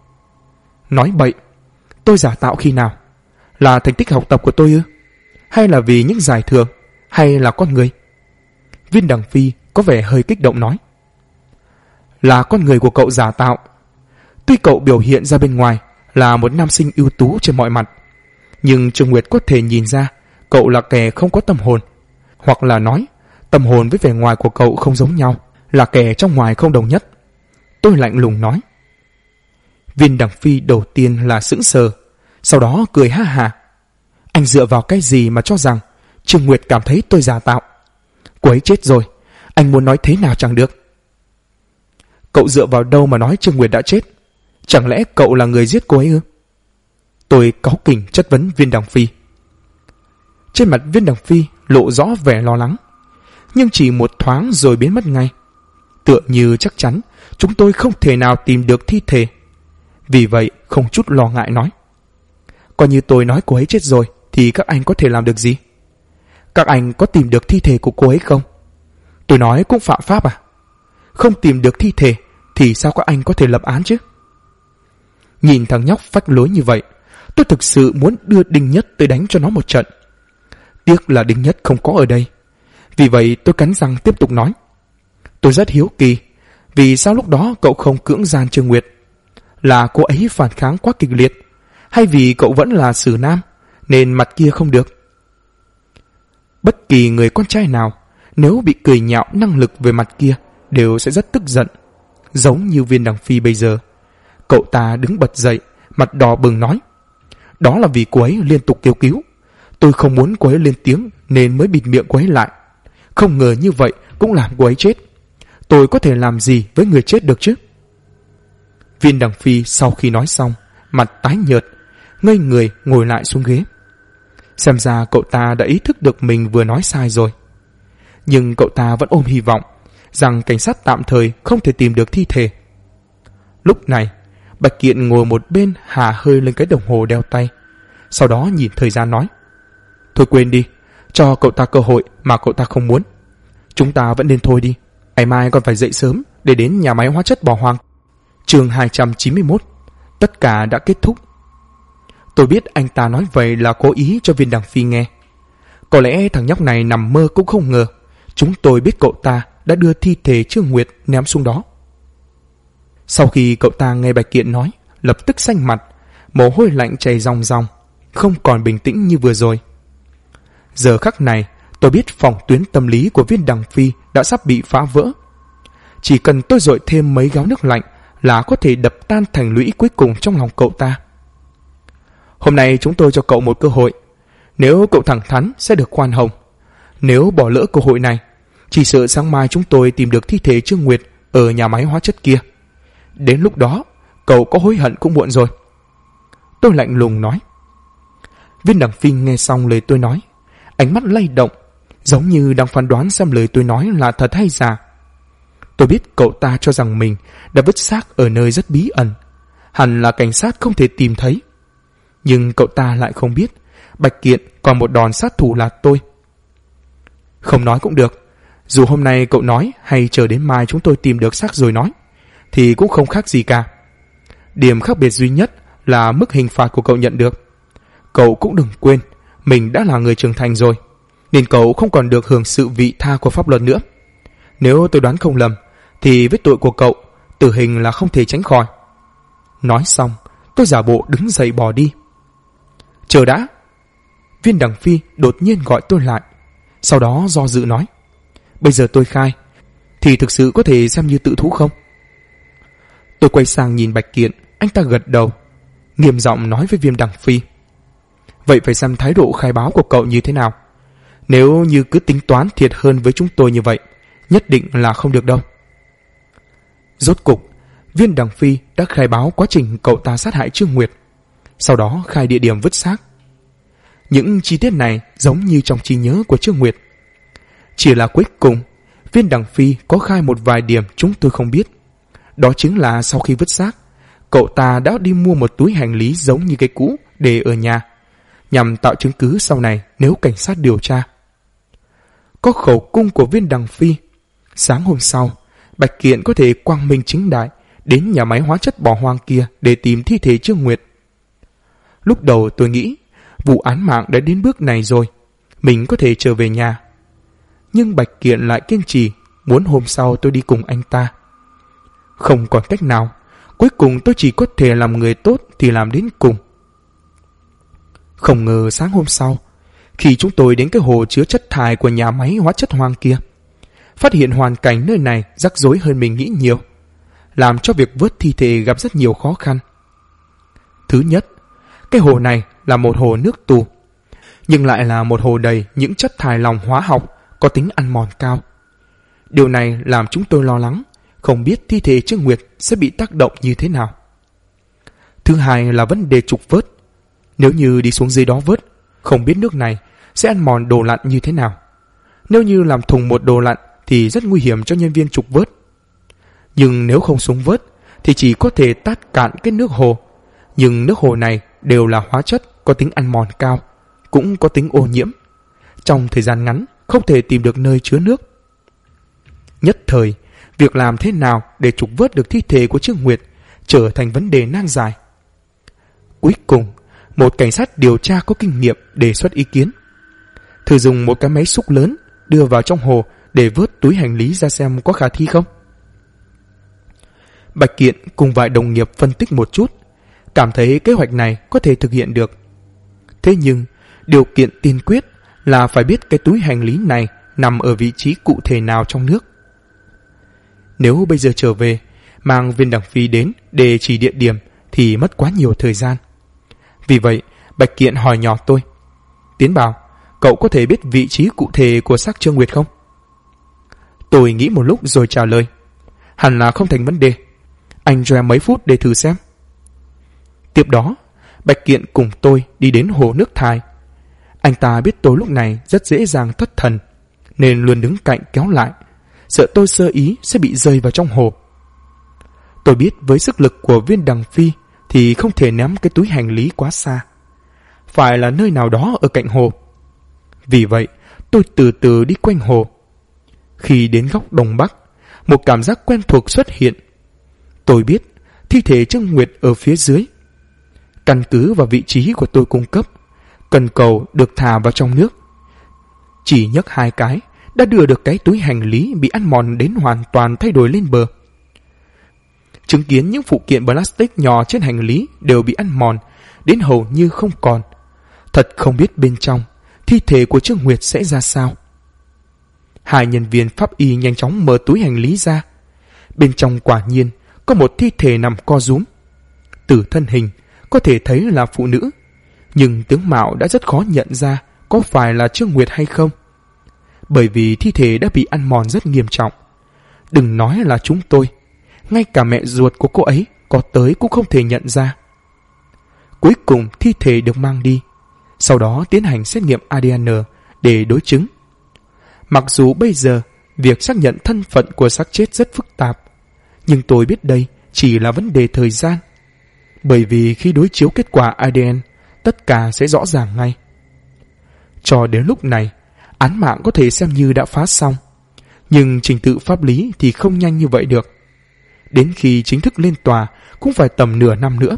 Nói bậy, tôi giả tạo khi nào? Là thành tích học tập của tôi ư? Hay là vì những giải thưởng? Hay là con người? Viên Đằng Phi có vẻ hơi kích động nói: là con người của cậu giả tạo. Tuy cậu biểu hiện ra bên ngoài là một nam sinh ưu tú trên mọi mặt, nhưng Trương Nguyệt có thể nhìn ra cậu là kẻ không có tâm hồn, hoặc là nói tâm hồn với vẻ ngoài của cậu không giống nhau, là kẻ trong ngoài không đồng nhất. Tôi lạnh lùng nói. Viên Đằng Phi đầu tiên là sững sờ, sau đó cười ha hả. Anh dựa vào cái gì mà cho rằng Trương Nguyệt cảm thấy tôi giả tạo? Cô ấy chết rồi, anh muốn nói thế nào chẳng được. Cậu dựa vào đâu mà nói Trương Nguyệt đã chết? Chẳng lẽ cậu là người giết cô ấy ư? Tôi cáu kỉnh chất vấn Viên Đằng Phi. Trên mặt Viên Đằng Phi lộ rõ vẻ lo lắng, nhưng chỉ một thoáng rồi biến mất ngay. tựa như chắc chắn chúng tôi không thể nào tìm được thi thể. Vì vậy không chút lo ngại nói: coi như tôi nói cô ấy chết rồi thì các anh có thể làm được gì? Các anh có tìm được thi thể của cô ấy không? Tôi nói cũng phạm pháp à? Không tìm được thi thể thì sao các anh có thể lập án chứ? Nhìn thằng nhóc phách lối như vậy, tôi thực sự muốn đưa Đinh Nhất tới đánh cho nó một trận. Tiếc là Đinh Nhất không có ở đây. Vì vậy tôi cắn răng tiếp tục nói: tôi rất hiếu kỳ, vì sao lúc đó cậu không cưỡng gian Trương Nguyệt? Là cô ấy phản kháng quá kịch liệt, hay vì cậu vẫn là xử nam nên mặt kia không được? Bất kỳ người con trai nào nếu bị cười nhạo năng lực về mặt kia đều sẽ rất tức giận. Giống như Viên Đằng Phi bây giờ. Cậu ta đứng bật dậy, mặt đỏ bừng nói: đó là vì cô ấy liên tục kêu cứu. Tôi không muốn cô ấy lên tiếng nên mới bịt miệng cô ấy lại. Không ngờ như vậy cũng làm cô ấy chết. Tôi có thể làm gì với người chết được chứ? Viên Đằng Phi sau khi nói xong, mặt tái nhợt, ngây người ngồi lại xuống ghế. Xem ra cậu ta đã ý thức được mình vừa nói sai rồi. Nhưng cậu ta vẫn ôm hy vọng rằng cảnh sát tạm thời không thể tìm được thi thể. Lúc này, Bạch Kiện ngồi một bên hà hơi lên cái đồng hồ đeo tay. Sau đó nhìn thời gian nói: thôi quên đi, cho cậu ta cơ hội mà cậu ta không muốn. Chúng ta vẫn nên thôi đi. Ngày mai còn phải dậy sớm để đến nhà máy hóa chất Bỏ Hoang. Chương 291. Tất cả đã kết thúc. Tôi biết anh ta nói vậy là cố ý cho Viên Đằng Phi nghe. Có lẽ thằng nhóc này nằm mơ cũng không ngờ chúng tôi biết cậu ta đã đưa thi thể Trương Nguyệt ném xuống đó. Sau khi cậu ta nghe Bạch Kiện nói, lập tức xanh mặt, mồ hôi lạnh chảy ròng ròng, không còn bình tĩnh như vừa rồi. Giờ khắc này, tôi biết phòng tuyến tâm lý của Viên Đằng Phi đã sắp bị phá vỡ. Chỉ cần tôi dội thêm mấy gáo nước lạnh là có thể đập tan thành lũy cuối cùng trong lòng cậu ta. Hôm nay chúng tôi cho cậu một cơ hội. Nếu cậu thẳng thắn sẽ được khoan hồng. Nếu bỏ lỡ cơ hội này, chỉ sợ sáng mai chúng tôi tìm được thi thể Trương Nguyệt ở nhà máy hóa chất kia. Đến lúc đó, cậu có hối hận cũng muộn rồi. Tôi lạnh lùng nói. Viên Đằng Phi nghe xong lời tôi nói, ánh mắt lay động, giống như đang phán đoán xem lời tôi nói là thật hay giả. Tôi biết cậu ta cho rằng mình đã vứt xác ở nơi rất bí ẩn, hẳn là cảnh sát không thể tìm thấy. Nhưng cậu ta lại không biết Bạch Kiện còn một đòn sát thủ là tôi. Không nói cũng được. Dù hôm nay cậu nói hay chờ đến mai chúng tôi tìm được xác rồi nói, thì cũng không khác gì cả. Điểm khác biệt duy nhất là mức hình phạt của cậu nhận được. Cậu cũng đừng quên mình đã là người trưởng thành rồi, nên cậu không còn được hưởng sự vị tha của pháp luật nữa. Nếu tôi đoán không lầm thì với tội của cậu, tử hình là không thể tránh khỏi. Nói xong, tôi giả bộ đứng dậy bỏ đi. Chờ đã. Viên Đằng Phi đột nhiên gọi tôi lại, sau đó do dự nói: bây giờ tôi khai thì thực sự có thể xem như tự thú không? Tôi quay sang nhìn Bạch Kiện, anh ta gật đầu, nghiêm giọng nói với Viên Đằng Phi: vậy phải xem thái độ khai báo của cậu như thế nào. Nếu như cứ tính toán thiệt hơn với chúng tôi như vậy, nhất định là không được đâu. Rốt cục, Viên Đằng Phi đã khai báo quá trình cậu ta sát hại Trương Nguyệt, sau đó khai địa điểm vứt xác. Những chi tiết này giống như trong trí nhớ của Trương Nguyệt. Chỉ là cuối cùng, Viên Đằng Phi có khai một vài điểm chúng tôi không biết. Đó chính là sau khi vứt xác, cậu ta đã đi mua một túi hành lý giống như cái cũ để ở nhà, nhằm tạo chứng cứ sau này nếu cảnh sát điều tra. Có khẩu cung của Viên Đằng Phi, sáng hôm sau, Bạch Kiện có thể quang minh chính đại đến nhà máy hóa chất Bỏ Hoang kia để tìm thi thể Trương Nguyệt. Lúc đầu tôi nghĩ vụ án mạng đã đến bước này rồi, mình có thể trở về nhà. Nhưng Bạch Kiện lại kiên trì muốn hôm sau tôi đi cùng anh ta. Không còn cách nào, cuối cùng tôi chỉ có thể làm người tốt thì làm đến cùng. Không ngờ sáng hôm sau, khi chúng tôi đến cái hồ chứa chất thải của nhà máy hóa chất Hoang kia, phát hiện hoàn cảnh nơi này rắc rối hơn mình nghĩ nhiều, làm cho việc vớt thi thể gặp rất nhiều khó khăn. Thứ nhất, cái hồ này là một hồ nước tù, nhưng lại là một hồ đầy những chất thải lỏng hóa học có tính ăn mòn cao. Điều này làm chúng tôi lo lắng, không biết thi thể Trương Nguyệt sẽ bị tác động như thế nào. Thứ hai là vấn đề trục vớt. Nếu như đi xuống dưới đó vớt, không biết nước này sẽ ăn mòn đồ lặn như thế nào. Nếu như làm thùng một đồ lặn thì rất nguy hiểm cho nhân viên trục vớt. Nhưng nếu không xuống vớt thì chỉ có thể tát cạn cái nước hồ. Nhưng nước hồ này đều là hóa chất có tính ăn mòn cao, cũng có tính ô nhiễm. Trong thời gian ngắn không thể tìm được nơi chứa nước. Nhất thời, việc làm thế nào để trục vớt được thi thể của Trương Nguyệt trở thành vấn đề nan giải. Cuối cùng, một cảnh sát điều tra có kinh nghiệm đề xuất ý kiến. Thử dùng một cái máy xúc lớn đưa vào trong hồ để vớt túi hành lý ra xem có khả thi không. Bạch Kiện cùng vài đồng nghiệp phân tích một chút, cảm thấy kế hoạch này có thể thực hiện được. Thế nhưng, điều kiện tiên quyết là phải biết cái túi hành lý này nằm ở vị trí cụ thể nào trong nước. Nếu bây giờ trở về, mang Viên Đằng Phi đến để chỉ địa điểm thì mất quá nhiều thời gian. Vì vậy, Bạch Kiện hỏi nhỏ tôi: Tiến Bảo, cậu có thể biết vị trí cụ thể của xác Trương Nguyệt không? Tôi nghĩ một lúc rồi trả lời: hẳn là không thành vấn đề. Anh cho em mấy phút để thử xem. Tiếp đó, Bạch Kiện cùng tôi đi đến hồ nước thải. Anh ta biết tôi lúc này rất dễ dàng thất thần, nên luôn đứng cạnh kéo lại, sợ tôi sơ ý sẽ bị rơi vào trong hồ. Tôi biết với sức lực của Viên Đằng Phi thì không thể ném cái túi hành lý quá xa, phải là nơi nào đó ở cạnh hồ. Vì vậy, tôi từ từ đi quanh hồ. Khi đến góc đông bắc, một cảm giác quen thuộc xuất hiện. Tôi biết thi thể Trương Nguyệt ở phía dưới. Căn cứ vào vị trí của tôi cung cấp, cần cầu được thả vào trong nước. Chỉ nhấc 2 cái đã đưa được cái túi hành lý bị ăn mòn đến hoàn toàn thay đổi lên bờ. Chứng kiến những phụ kiện plastic nhỏ trên hành lý đều bị ăn mòn đến hầu như không còn. Thật không biết bên trong thi thể của Trương Nguyệt sẽ ra sao. 2 nhân viên pháp y nhanh chóng mở túi hành lý ra. Bên trong quả nhiên có một thi thể nằm co rúm. Từ thân hình có thể thấy là phụ nữ, nhưng tướng mạo đã rất khó nhận ra có phải là Trương Nguyệt hay không, bởi vì thi thể đã bị ăn mòn rất nghiêm trọng. Đừng nói là chúng tôi, ngay cả mẹ ruột của cô ấy có tới cũng không thể nhận ra. Cuối cùng thi thể được mang đi, sau đó tiến hành xét nghiệm ADN để đối chứng. Mặc dù bây giờ việc xác nhận thân phận của xác chết rất phức tạp, nhưng tôi biết đây chỉ là vấn đề thời gian, bởi vì khi đối chiếu kết quả ADN, tất cả sẽ rõ ràng ngay. Cho đến lúc này, án mạng có thể xem như đã phá xong, nhưng trình tự pháp lý thì không nhanh như vậy được. Đến khi chính thức lên tòa cũng phải tầm nửa năm nữa.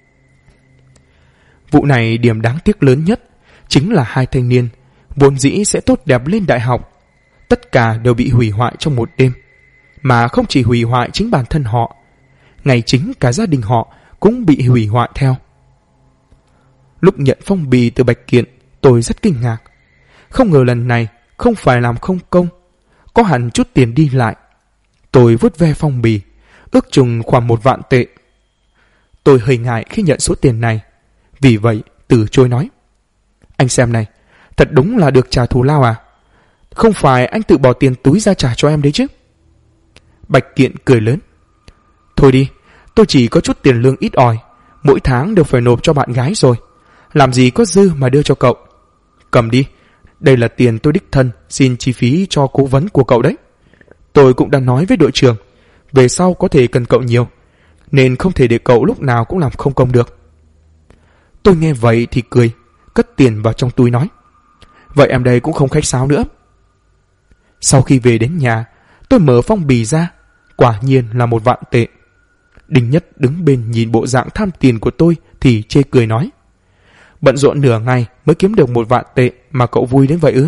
Vụ này điểm đáng tiếc lớn nhất chính là 2 thanh niên vốn dĩ sẽ tốt đẹp lên đại học, tất cả đều bị hủy hoại trong một đêm. Mà không chỉ hủy hoại chính bản thân họ, ngay chính cả gia đình họ cũng bị hủy hoại theo. Lúc nhận phong bì từ Bạch Kiện, tôi rất kinh ngạc. Không ngờ lần này không phải làm không công, có hẳn chút tiền đi lại. Tôi vuốt ve phong bì, ước chừng khoảng 1 vạn tệ. Tôi hơi ngại khi nhận số tiền này, vì vậy từ chối nói: Anh xem này, thật đúng là được trả thù lao à? Không phải anh tự bỏ tiền túi ra trả cho em đấy chứ? Bạch Kiện cười lớn: Thôi đi, tôi chỉ có chút tiền lương ít ỏi, mỗi tháng đều phải nộp cho bạn gái rồi, làm gì có dư mà đưa cho cậu. Cầm đi, đây là tiền tôi đích thân xin chi phí cho cố vấn của cậu đấy. Tôi cũng đã nói với đội trưởng, về sau có thể cần cậu nhiều, nên không thể để cậu lúc nào cũng làm không công được. Tôi nghe vậy thì cười, cất tiền vào trong túi nói: Vậy em đây cũng không khách sáo nữa. Sau khi về đến nhà, tôi mở phong bì ra, quả nhiên là 1 vạn tệ. Đinh Nhất đứng bên nhìn bộ dạng tham tiền của tôi thì chê cười nói: Bận rộn nửa ngày mới kiếm được 1 vạn tệ mà cậu vui đến vậy ư?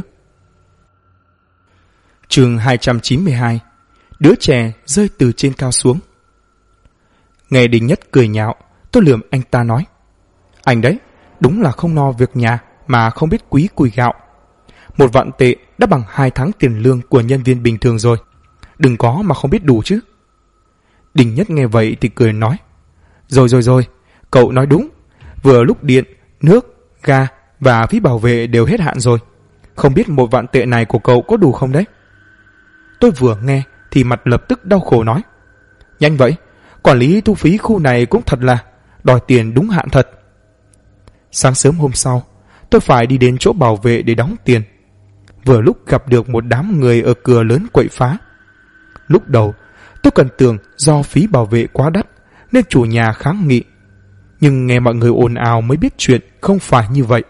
Chương 292: Đứa trẻ rơi từ trên cao xuống. Nghe Đinh Nhất cười nhạo, tôi lườm anh ta nói: Anh đấy, đúng là không no việc nhà mà không biết quý cùi gạo. 1 vạn tệ đã bằng 2 tháng tiền lương của nhân viên bình thường rồi, đừng có mà không biết đủ chứ. Đinh Nhất nghe vậy thì cười nói: Rồi, cậu nói đúng, vừa lúc điện, nước, ga và phí bảo vệ đều hết hạn rồi, không biết 1 vạn tệ này của cậu có đủ không đấy? Tôi vừa nghe thì mặt lập tức đau khổ nói: Nhanh vậy, quản lý thu phí khu này cũng thật là đòi tiền đúng hạn thật. Sáng sớm hôm sau, tôi phải đi đến chỗ bảo vệ để đóng tiền. Vừa lúc gặp được một đám người ở cửa lớn quậy phá. Lúc đầu Tôi còn tưởng do phí bảo vệ quá đắt nên chủ nhà kháng nghị, nhưng nghe mọi người ồn ào mới biết chuyện không phải như vậy.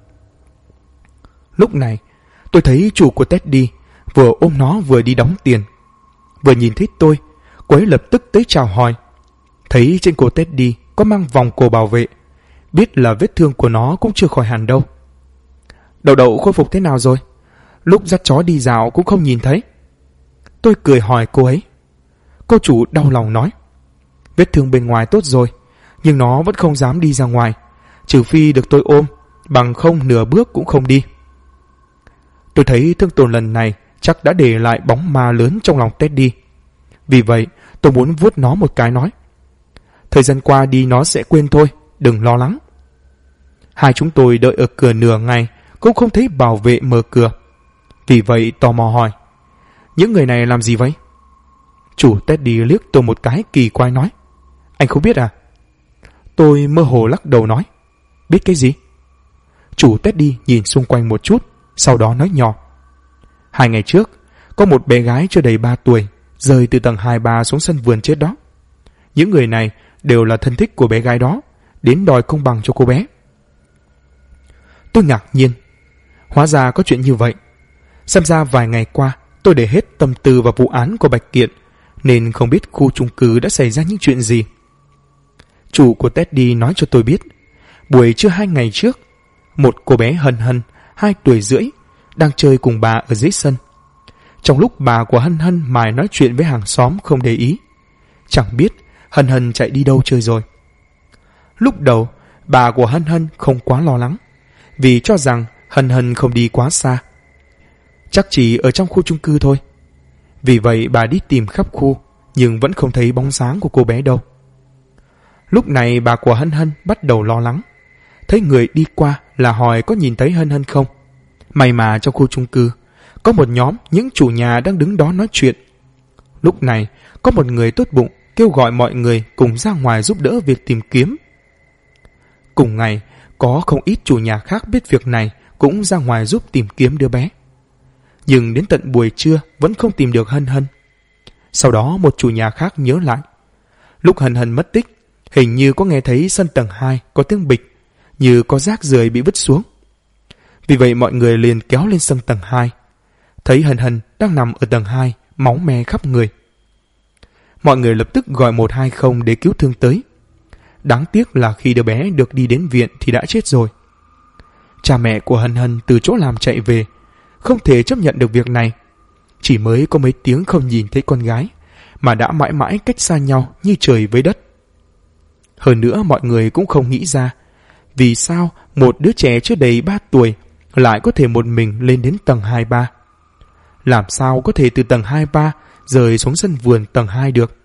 Lúc này tôi thấy chủ của Teddy vừa ôm nó vừa đi đóng tiền. Vừa nhìn thấy tôi, cô ấy lập tức tới chào hỏi. Thấy trên cổ Teddy có mang vòng cổ bảo vệ, biết là vết thương của nó cũng chưa khỏi hẳn đâu. Đậu đậu khôi phục thế nào rồi? Lúc dắt chó đi dạo cũng không nhìn thấy. Tôi cười hỏi cô ấy. Cô chủ đau lòng nói, vết thương bên ngoài tốt rồi, nhưng nó vẫn không dám đi ra ngoài, trừ phi được tôi ôm, bằng không nửa bước cũng không đi. Tôi thấy thương tổn lần này chắc đã để lại bóng ma lớn trong lòng Teddy. Vì vậy tôi muốn vuốt nó một cái nói, thời gian qua đi nó sẽ quên thôi, đừng lo lắng. Hai chúng tôi đợi ở cửa nửa ngày cũng không thấy bảo vệ mở cửa. Vì vậy tò mò hỏi, những người này làm gì vậy? Chủ Teddy liếc tôi một cái kỳ quái nói, anh không biết à? Tôi mơ hồ lắc đầu nói, biết cái gì? Chủ Teddy nhìn xung quanh một chút, sau đó nói nhỏ, 2 ngày trước có một bé gái chưa đầy 3 tuổi rơi từ tầng 23 xuống sân vườn chết đó. Những người này đều là thân thích của bé gái đó, đến đòi công bằng cho cô bé. Tôi ngạc nhiên, hóa ra có chuyện như vậy. Xem ra vài ngày qua tôi để hết tâm tư vào vụ án của Bạch Kiện, nên không biết khu chung cư đã xảy ra những chuyện gì. Chủ của Teddy nói cho tôi biết, buổi trưa 2 ngày trước, một cô bé Hân Hân 2 tuổi rưỡi đang chơi cùng bà ở dưới sân. Trong lúc bà của Hân Hân mải nói chuyện với hàng xóm không để ý, chẳng biết Hân Hân chạy đi đâu chơi rồi. Lúc đầu bà của Hân Hân không quá lo lắng, vì cho rằng Hân Hân không đi quá xa, chắc chỉ ở trong khu chung cư thôi. Vì vậy bà đi tìm khắp khu, nhưng vẫn không thấy bóng dáng của cô bé đâu. Lúc này bà của Hân Hân bắt đầu lo lắng, thấy người đi qua là hỏi có nhìn thấy Hân Hân không. May mà trong khu chung cư có một nhóm những chủ nhà đang đứng đó nói chuyện. Lúc này có một người tốt bụng kêu gọi mọi người cùng ra ngoài giúp đỡ việc tìm kiếm. Cùng ngày có không ít chủ nhà khác biết việc này cũng ra ngoài giúp tìm kiếm đứa bé. Nhưng đến tận buổi trưa vẫn không tìm được Hân Hân. Sau đó một chủ nhà khác nhớ lại, lúc Hân Hân mất tích, hình như có nghe thấy sân tầng 2 có tiếng bịch, như có rác rưởi bị vứt xuống. Vì vậy mọi người liền kéo lên sân tầng 2, thấy Hân Hân đang nằm ở tầng 2, máu me khắp người. Mọi người lập tức gọi 120 để cứu thương tới. Đáng tiếc là khi đứa bé được đi đến viện thì đã chết rồi. Cha mẹ của Hân Hân từ chỗ làm chạy về, không thể chấp nhận được việc này. Chỉ mới có mấy tiếng không nhìn thấy con gái mà đã mãi mãi cách xa nhau như trời với đất. Hơn nữa mọi người cũng không nghĩ ra vì sao một đứa trẻ chưa đầy 3 tuổi lại có thể một mình lên đến tầng 23. Làm sao có thể từ tầng 23 rơi xuống sân vườn tầng 2 được?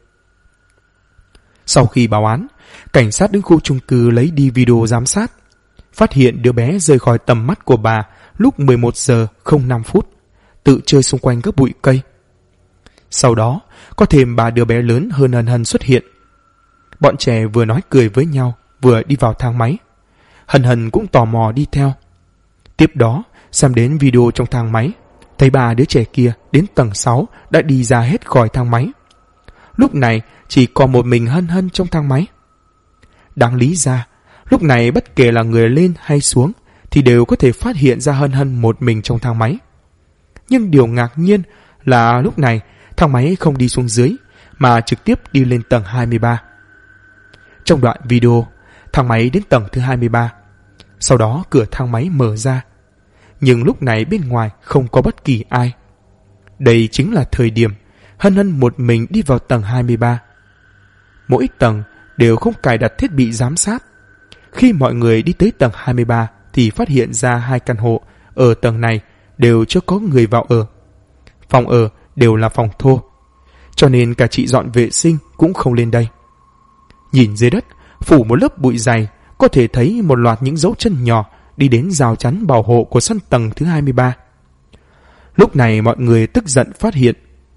Sau khi báo án, cảnh sát đến khu chung cư lấy đi video giám sát, phát hiện đứa bé rời khỏi tầm mắt của bà lúc 11 giờ 05 phút, tự chơi xung quanh các bụi cây. Sau đó, có thêm 3 đứa bé lớn hơn Hân Hân xuất hiện. Bọn trẻ vừa nói cười với nhau, vừa đi vào thang máy. Hân Hân cũng tò mò đi theo. Tiếp đó, xem đến video trong thang máy, thấy 3 đứa trẻ kia đến tầng 6 đã đi ra hết khỏi thang máy. Lúc này chỉ còn một mình Hân Hân trong thang máy. Đáng lý ra, lúc này bất kể là người lên hay xuống thì đều có thể phát hiện ra Hân Hân một mình trong thang máy. Nhưng điều ngạc nhiên là lúc này thang máy không đi xuống dưới mà trực tiếp đi lên tầng 23. Trong đoạn video, thang máy đến tầng thứ 23. Sau đó cửa thang máy mở ra. Nhưng lúc này bên ngoài không có bất kỳ ai. Đây chính là thời điểm Hân Hân một mình đi vào tầng 23. Mỗi tầng đều không cài đặt thiết bị giám sát. Khi mọi người đi tới tầng 23 thì phát hiện ra 2 căn hộ ở tầng này đều chưa có người vào ở. Phòng ở đều là phòng thô, cho nên cả chị dọn vệ sinh cũng không lên đây. Nhìn dưới đất phủ một lớp bụi dày, có thể thấy một loạt những dấu chân nhỏ đi đến rào chắn bảo hộ của sân tầng thứ 23. Lúc này mọi người tức giận phát hiện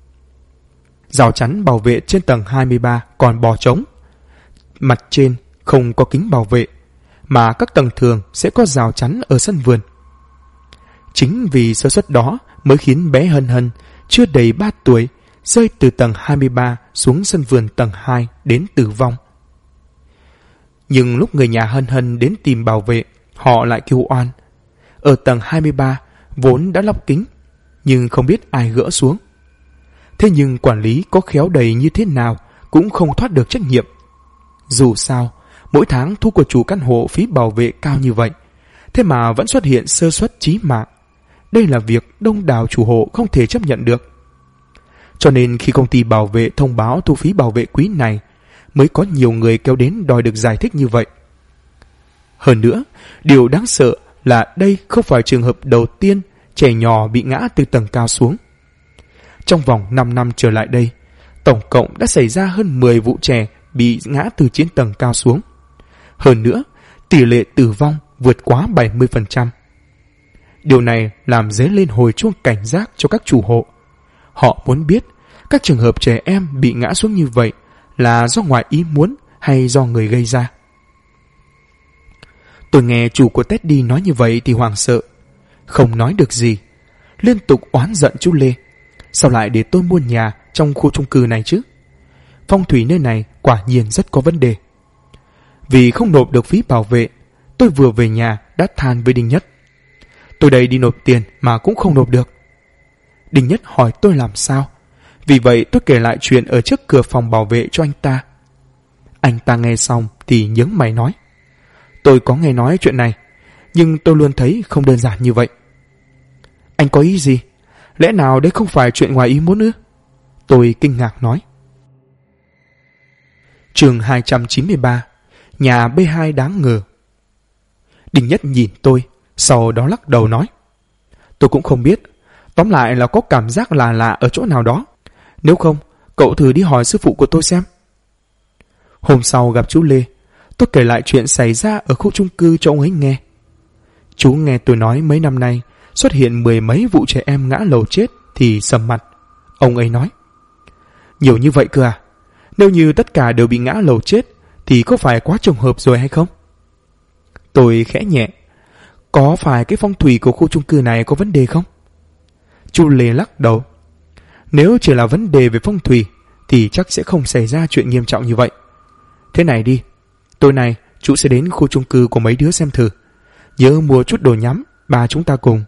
rào chắn bảo vệ trên tầng 23 còn bò trống. Mặt trên không có kính bảo vệ, mà các tầng thường sẽ có rào chắn ở sân vườn. Chính vì sơ suất đó mới khiến bé Hân Hân chưa đầy 3 tuổi rơi từ tầng 23 xuống sân vườn tầng 2 đến tử vong. Nhưng lúc người nhà hân hân đến tìm bảo vệ, họ lại kêu oan. Ở tầng 23 vốn đã lắp kính, nhưng không biết ai gỡ xuống. Thế nhưng quản lý có khéo đầy như thế nào cũng không thoát được trách nhiệm. Dù sao, mỗi tháng thu của chủ căn hộ phí bảo vệ cao như vậy, thế mà vẫn xuất hiện sơ suất chí mạng. Đây là việc đông đảo chủ hộ không thể chấp nhận được. Cho nên khi công ty bảo vệ thông báo thu phí bảo vệ quý này, mới có nhiều người kéo đến đòi được giải thích như vậy. Hơn nữa, điều đáng sợ là đây không phải trường hợp đầu tiên trẻ nhỏ bị ngã từ tầng cao xuống. Trong vòng 5 năm trở lại đây, tổng cộng đã xảy ra hơn 10 vụ trẻ bị ngã từ trên tầng cao xuống. Hơn nữa, tỷ lệ tử vong vượt quá 70%. Điều này làm dấy lên hồi chuông cảnh giác cho các chủ hộ. Họ muốn biết các trường hợp trẻ em bị ngã xuống như vậy là do ngoài ý muốn hay do người gây ra. Tôi nghe chủ của Teddy nói như vậy thì hoảng sợ, không nói được gì, liên tục oán giận chú Lê. Sao lại để tôi mua nhà trong khu chung cư này chứ? Phong thủy nơi này quả nhiên rất có vấn đề. Vì không nộp được phí bảo vệ, tôi vừa về nhà đã than với Đinh Nhất. Tôi đây đi nộp tiền mà cũng không nộp được. Đinh Nhất hỏi tôi làm sao. Vì vậy tôi kể lại chuyện ở trước cửa phòng bảo vệ cho anh ta. Anh ta nghe xong thì nhướng mày nói: Tôi có nghe nói chuyện này, nhưng tôi luôn thấy không đơn giản như vậy. Anh có ý gì? Lẽ nào đây không phải chuyện ngoài ý muốn ư? Tôi kinh ngạc nói. Chương 293. Nhà B2 đáng ngờ. Đinh Nhất nhìn tôi, sau đó lắc đầu nói: Tôi cũng không biết. Tóm lại là có cảm giác là lạ ở chỗ nào đó. Nếu không, cậu thử đi hỏi sư phụ của tôi xem. Hôm sau gặp chú Lê, tôi kể lại chuyện xảy ra ở khu chung cư cho ông ấy nghe. Chú nghe tôi nói mấy năm nay xuất hiện 10 mấy vụ trẻ em ngã lầu chết thì sầm mặt. Ông ấy nói: Nhiều như vậy cơ à? Nếu như tất cả đều bị ngã lầu chết thì có phải quá trùng hợp rồi hay không? Tôi khẽ nhẹ: Có phải cái phong thủy của khu chung cư này có vấn đề không? Chú Lê lắc đầu: Nếu chỉ là vấn đề về phong thủy thì chắc sẽ không xảy ra chuyện nghiêm trọng như vậy. Thế này đi, tối nay chú sẽ đến khu chung cư của mấy đứa xem thử. Nhớ mua chút đồ nhắm, ba chúng ta cùng.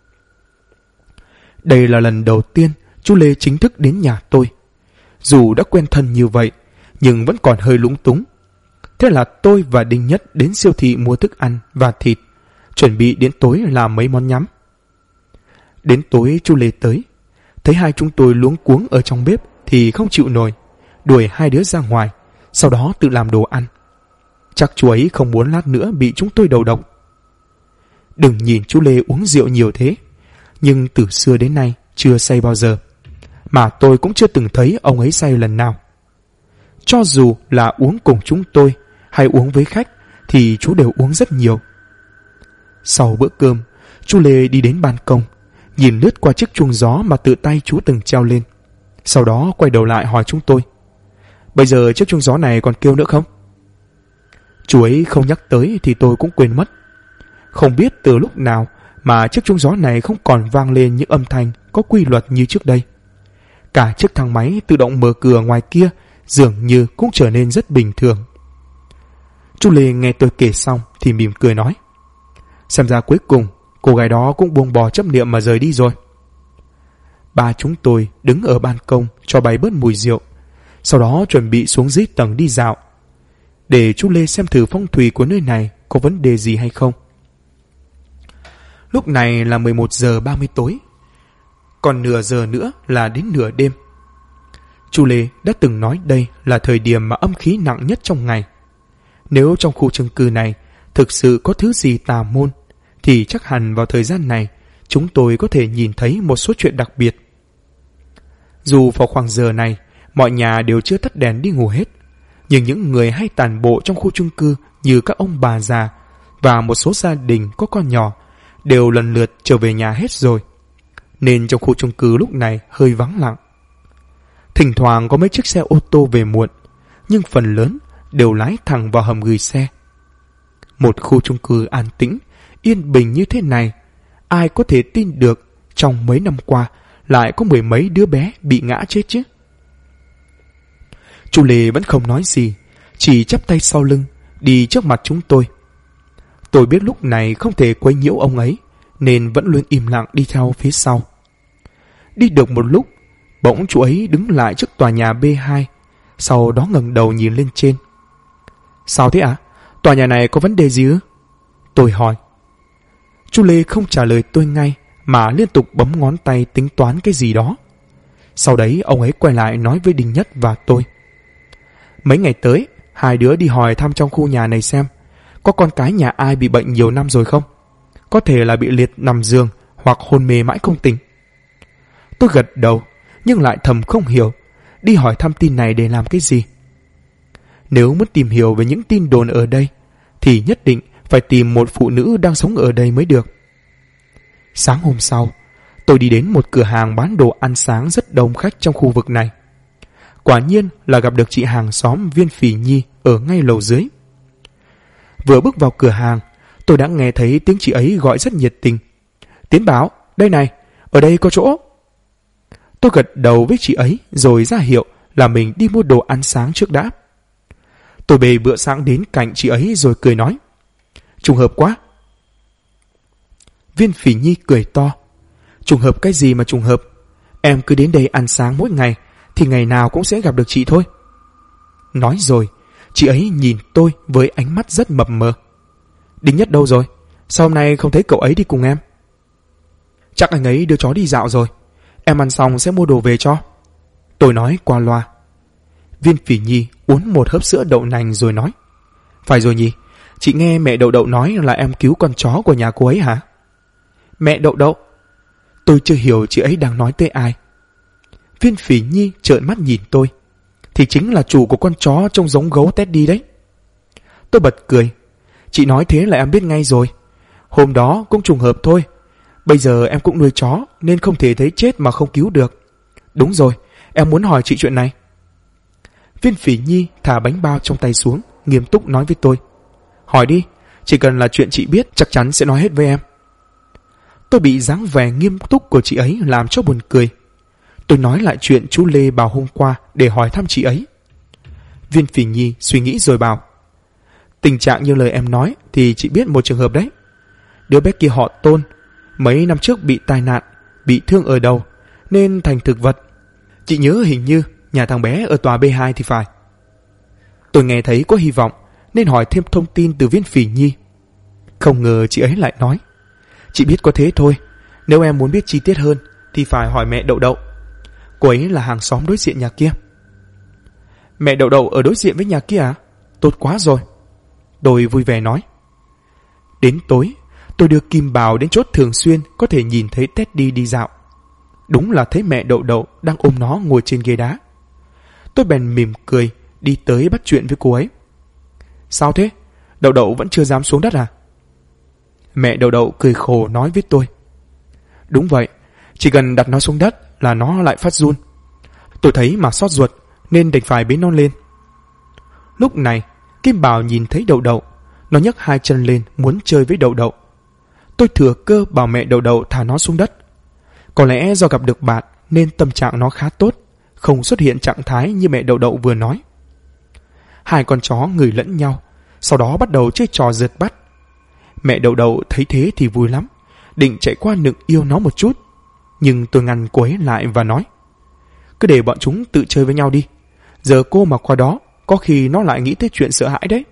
Đây là lần đầu tiên chú Lê chính thức đến nhà tôi. Dù đã quen thân như vậy, nhưng vẫn còn hơi lúng túng. Thế là tôi và Đinh Nhất đến siêu thị mua thức ăn và thịt, chuẩn bị đến tối làm mấy món nhắm. Đến tối chú Lê tới, thấy hai chúng tôi luống cuống ở trong bếp thì không chịu nổi, đuổi hai đứa ra ngoài, sau đó tự làm đồ ăn. Chắc chú ấy không muốn lát nữa bị chúng tôi đầu độc. Đừng nhìn chú Lê uống rượu nhiều thế, nhưng từ xưa đến nay chưa say bao giờ, mà tôi cũng chưa từng thấy ông ấy say lần nào. Cho dù là uống cùng chúng tôi hay uống với khách thì chú đều uống rất nhiều. Sau bữa cơm, chú Lê đi đến ban công, nhìn lướt qua chiếc chuông gió mà tự tay chú từng treo lên. Sau đó quay đầu lại hỏi chúng tôi: Bây giờ chiếc chuông gió này còn kêu nữa không? Chú ấy không nhắc tới thì tôi cũng quên mất. Không biết từ lúc nào mà chiếc chuông gió này không còn vang lên những âm thanh có quy luật như trước đây. Cả chiếc thang máy tự động mở cửa ngoài kia dường như cũng trở nên rất bình thường. Chú Lê nghe tôi kể xong thì mỉm cười nói: Xem ra cuối cùng cô gái đó cũng buông bỏ chấp niệm mà rời đi rồi. Ba chúng tôi đứng ở ban công cho bay bớt mùi rượu, sau đó chuẩn bị xuống dưới tầng đi dạo, để chú Lê xem thử phong thủy của nơi này có vấn đề gì hay không. Lúc này là 11 giờ 30 tối, còn nửa giờ nữa là đến nửa đêm. Chú Lê đã từng nói đây là thời điểm mà âm khí nặng nhất trong ngày. Nếu trong khu chung cư này thực sự có thứ gì tà môn, thì chắc hẳn vào thời gian này chúng tôi có thể nhìn thấy một số chuyện đặc biệt. Dù vào khoảng giờ này mọi nhà đều chưa tắt đèn đi ngủ hết, nhưng những người hay tản bộ trong khu chung cư như các ông bà già và một số gia đình có con nhỏ đều lần lượt trở về nhà hết rồi, nên trong khu chung cư lúc này hơi vắng lặng. Thỉnh thoảng có mấy chiếc xe ô tô về muộn, nhưng phần lớn đều lái thẳng vào hầm gửi xe. Một khu chung cư an tĩnh, yên bình như thế này, ai có thể tin được trong mấy năm qua lại có mười mấy đứa bé bị ngã chết chứ. Chú Lê vẫn không nói gì, chỉ chắp tay sau lưng, đi trước mặt chúng tôi. Tôi biết lúc này không thể quấy nhiễu ông ấy, nên vẫn luôn im lặng đi theo phía sau. Đi được một lúc, bỗng chú ấy đứng lại trước tòa nhà B2, sau đó ngẩng đầu nhìn lên trên. Sao thế ạ? Tòa nhà này có vấn đề gì ư? Tôi hỏi. Chú Lê không trả lời tôi ngay, mà liên tục bấm ngón tay tính toán cái gì đó. Sau đấy ông ấy quay lại nói với Đình Nhất và tôi. Mấy ngày tới, hai đứa đi hỏi thăm trong khu nhà này xem có con cái nhà ai bị bệnh nhiều năm rồi không? Có thể là bị liệt nằm giường hoặc hôn mê mãi không tỉnh. Tôi gật đầu, nhưng lại thầm không hiểu đi hỏi thăm tin này để làm cái gì. Nếu muốn tìm hiểu về những tin đồn ở đây thì nhất định phải tìm một phụ nữ đang sống ở đây mới được. Sáng hôm sau, tôi đi đến một cửa hàng bán đồ ăn sáng rất đông khách trong khu vực này. Quả nhiên là gặp được chị hàng xóm Viên Phỉ Nhi ở ngay lầu dưới. Vừa bước vào cửa hàng, tôi đã nghe thấy tiếng chị ấy gọi rất nhiệt tình. Tiến Bảo, đây này, ở đây có chỗ. Tôi gật đầu với chị ấy rồi ra hiệu là mình đi mua đồ ăn sáng trước đã. Tôi bê bữa sáng đến cạnh chị ấy rồi cười nói. Trùng hợp quá. Viên Phỉ Nhi cười to. Trùng hợp cái gì mà trùng hợp? Em cứ đến đây ăn sáng mỗi ngày thì ngày nào cũng sẽ gặp được chị thôi. Nói rồi, chị ấy nhìn tôi với ánh mắt rất mập mờ. Đình Nhất đâu rồi? Sao hôm nay không thấy cậu ấy đi cùng em? Chắc anh ấy đưa chó đi dạo rồi. Em ăn xong sẽ mua đồ về cho. Tôi nói qua loa. Viên Phỉ Nhi uống một hớp sữa đậu nành rồi nói. Phải rồi nhỉ, chị nghe mẹ Đậu Đậu nói là em cứu con chó của nhà cô ấy hả? Mẹ Đậu Đậu? Tôi chưa hiểu chị ấy đang nói tới ai. Viên Phỉ Nhi trợn mắt nhìn tôi. Thì chính là chủ của con chó trông giống gấu Teddy đấy. Tôi bật cười. Chị nói thế là em biết ngay rồi. Hôm đó cũng trùng hợp thôi. Bây giờ em cũng nuôi chó nên không thể thấy chết mà không cứu được. Đúng rồi, em muốn hỏi chị chuyện này. Viên Phỉ Nhi thả bánh bao trong tay xuống, nghiêm túc nói với tôi. Hỏi đi, chỉ cần là chuyện chị biết chắc chắn sẽ nói hết với em. Tôi bị dáng vẻ nghiêm túc của chị ấy làm cho buồn cười. Tôi nói lại chuyện chú Lê bảo hôm qua để hỏi thăm chị ấy. Viên Phỉ Nhi suy nghĩ rồi bảo. Tình trạng như lời em nói thì chị biết một trường hợp đấy. Đứa bé kia họ Tôn, mấy năm trước bị tai nạn, bị thương ở đầu nên thành thực vật. Chị nhớ hình như nhà thằng bé ở tòa B2 thì phải. Tôi nghe thấy có hy vọng nên hỏi thêm thông tin từ Viên Phỉ Nhi. Không ngờ chị ấy lại nói. Chị biết có thế thôi, nếu em muốn biết chi tiết hơn thì phải hỏi mẹ Đậu Đậu. Cô ấy là hàng xóm đối diện nhà kia. Mẹ Đậu Đậu ở đối diện với nhà kia à? Tốt quá rồi. Tôi vui vẻ nói. Đến tối, tôi đưa Kim Bảo đến chốt thường xuyên có thể nhìn thấy Teddy đi dạo. Đúng là thấy mẹ Đậu Đậu đang ôm nó ngồi trên ghế đá. Tôi bèn mỉm cười đi tới bắt chuyện với cô ấy. Sao thế? Đậu Đậu vẫn chưa dám xuống đất à? Mẹ Đậu Đậu cười khổ nói với tôi. Đúng vậy, chỉ cần đặt nó xuống đất là nó lại phát run. Tôi thấy mà xót ruột nên đành phải bế nó lên. Lúc này Kim Bảo nhìn thấy Đậu Đậu, nó nhấc hai chân lên muốn chơi với Đậu Đậu. Tôi thừa cơ bảo mẹ Đậu Đậu thả nó xuống đất. Có lẽ do gặp được bạn nên tâm trạng nó khá tốt, không xuất hiện trạng thái như mẹ Đậu Đậu vừa nói. Hai con chó ngửi lẫn nhau, sau đó bắt đầu chơi trò rượt bắt. Mẹ Đậu Đậu thấy thế thì vui lắm, định chạy qua nựng yêu nó một chút. Nhưng tôi ngăn cô ấy lại và nói. Cứ để bọn chúng tự chơi với nhau đi. Giờ cô mà qua đó, có khi nó lại nghĩ tới chuyện sợ hãi đấy.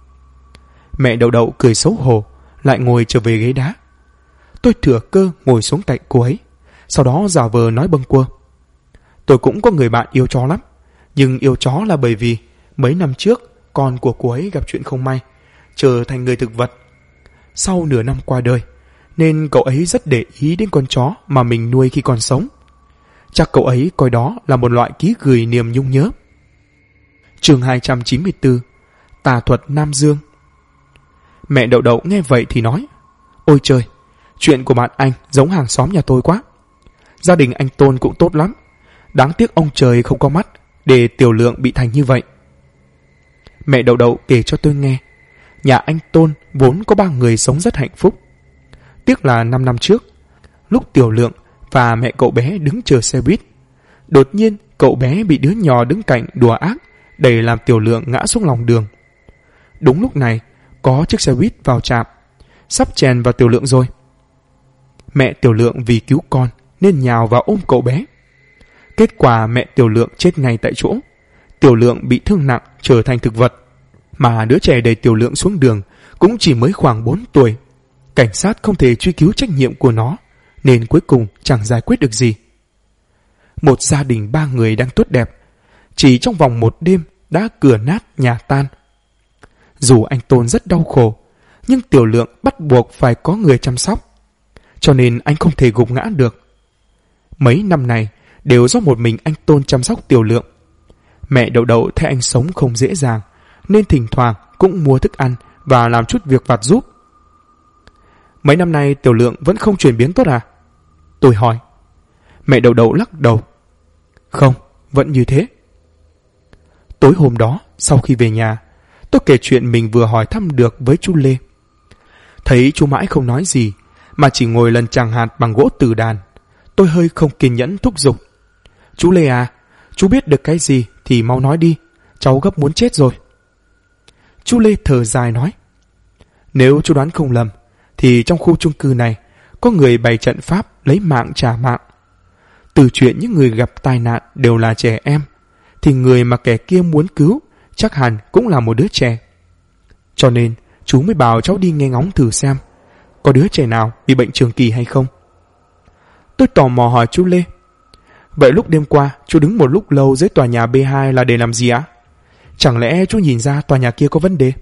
Mẹ Đậu Đậu cười xấu hổ, lại ngồi trở về ghế đá. Tôi thừa cơ ngồi xuống cạnh cô ấy, sau đó giả vờ nói bâng quơ. Tôi cũng có người bạn yêu chó lắm, nhưng yêu chó là bởi vì mấy năm trước con của cô ấy gặp chuyện không may, trở thành người thực vật. Sau nửa năm qua đời, nên cậu ấy rất để ý đến con chó mà mình nuôi khi còn sống. Chắc cậu ấy coi đó là một loại ký gửi niềm nhung nhớ. Chương 294. Tà thuật Nam Dương. Mẹ Đậu Đậu nghe vậy thì nói. Ôi trời, chuyện của bạn anh giống hàng xóm nhà tôi quá. Gia đình anh Tôn cũng tốt lắm, đáng tiếc ông trời không có mắt để Tiểu Lượng bị thành như vậy. Mẹ Đậu Đậu kể cho tôi nghe, nhà anh Tôn vốn có 3 người sống rất hạnh phúc. Tiếc là 5 năm trước, lúc Tiểu Lượng và mẹ cậu bé đứng chờ xe buýt. Đột nhiên cậu bé bị đứa nhỏ đứng cạnh đùa ác, đẩy làm Tiểu Lượng ngã xuống lòng đường. Đúng lúc này có chiếc xe buýt vào trạm, sắp chèn vào Tiểu Lượng rồi. Mẹ Tiểu Lượng vì cứu con nên nhào vào ôm cậu bé. Kết quả mẹ Tiểu Lượng chết ngay tại chỗ. Tiểu Lượng bị thương nặng, trở thành thực vật. Mà đứa trẻ đẩy Tiểu Lượng xuống đường cũng chỉ mới khoảng 4 tuổi. Cảnh sát không thể truy cứu trách nhiệm của nó, nên cuối cùng chẳng giải quyết được gì. Một gia đình 3 người đang tốt đẹp, chỉ trong vòng một đêm đã cửa nát nhà tan. Dù anh Tôn rất đau khổ, nhưng Tiểu Lượng bắt buộc phải có người chăm sóc, cho nên anh không thể gục ngã được. Mấy năm này đều do một mình anh Tôn chăm sóc Tiểu Lượng. Mẹ Đậu Đậu thấy anh sống không dễ dàng, nên thỉnh thoảng cũng mua thức ăn và làm chút việc vặt giúp. Mấy năm nay Tiểu Lượng vẫn không chuyển biến tốt à? Tôi hỏi. Mẹ Đậu Đậu lắc đầu. Không, vẫn như thế. Tối hôm đó, sau khi về nhà, tôi kể chuyện mình vừa hỏi thăm được với chú Lê. Thấy chú mãi không nói gì, mà chỉ ngồi lần chàng hạt bằng gỗ từ đàn. Tôi hơi không kiên nhẫn thúc giục. Chú Lê à, chú biết được cái gì thì mau nói đi, cháu gấp muốn chết rồi. Chú Lê thở dài nói. Nếu chú đoán không lầm, thì trong khu chung cư này có người bày trận pháp lấy mạng trả mạng. Từ chuyện những người gặp tai nạn đều là trẻ em, thì người mà kẻ kia muốn cứu chắc hẳn cũng là một đứa trẻ. Cho nên chú mới bảo cháu đi nghe ngóng thử xem có đứa trẻ nào bị bệnh trường kỳ hay không. Tôi tò mò hỏi chú Lê. Vậy lúc đêm qua chú đứng một lúc lâu dưới tòa nhà B2 là để làm gì ạ? Chẳng lẽ chú nhìn ra tòa nhà kia có vấn đề?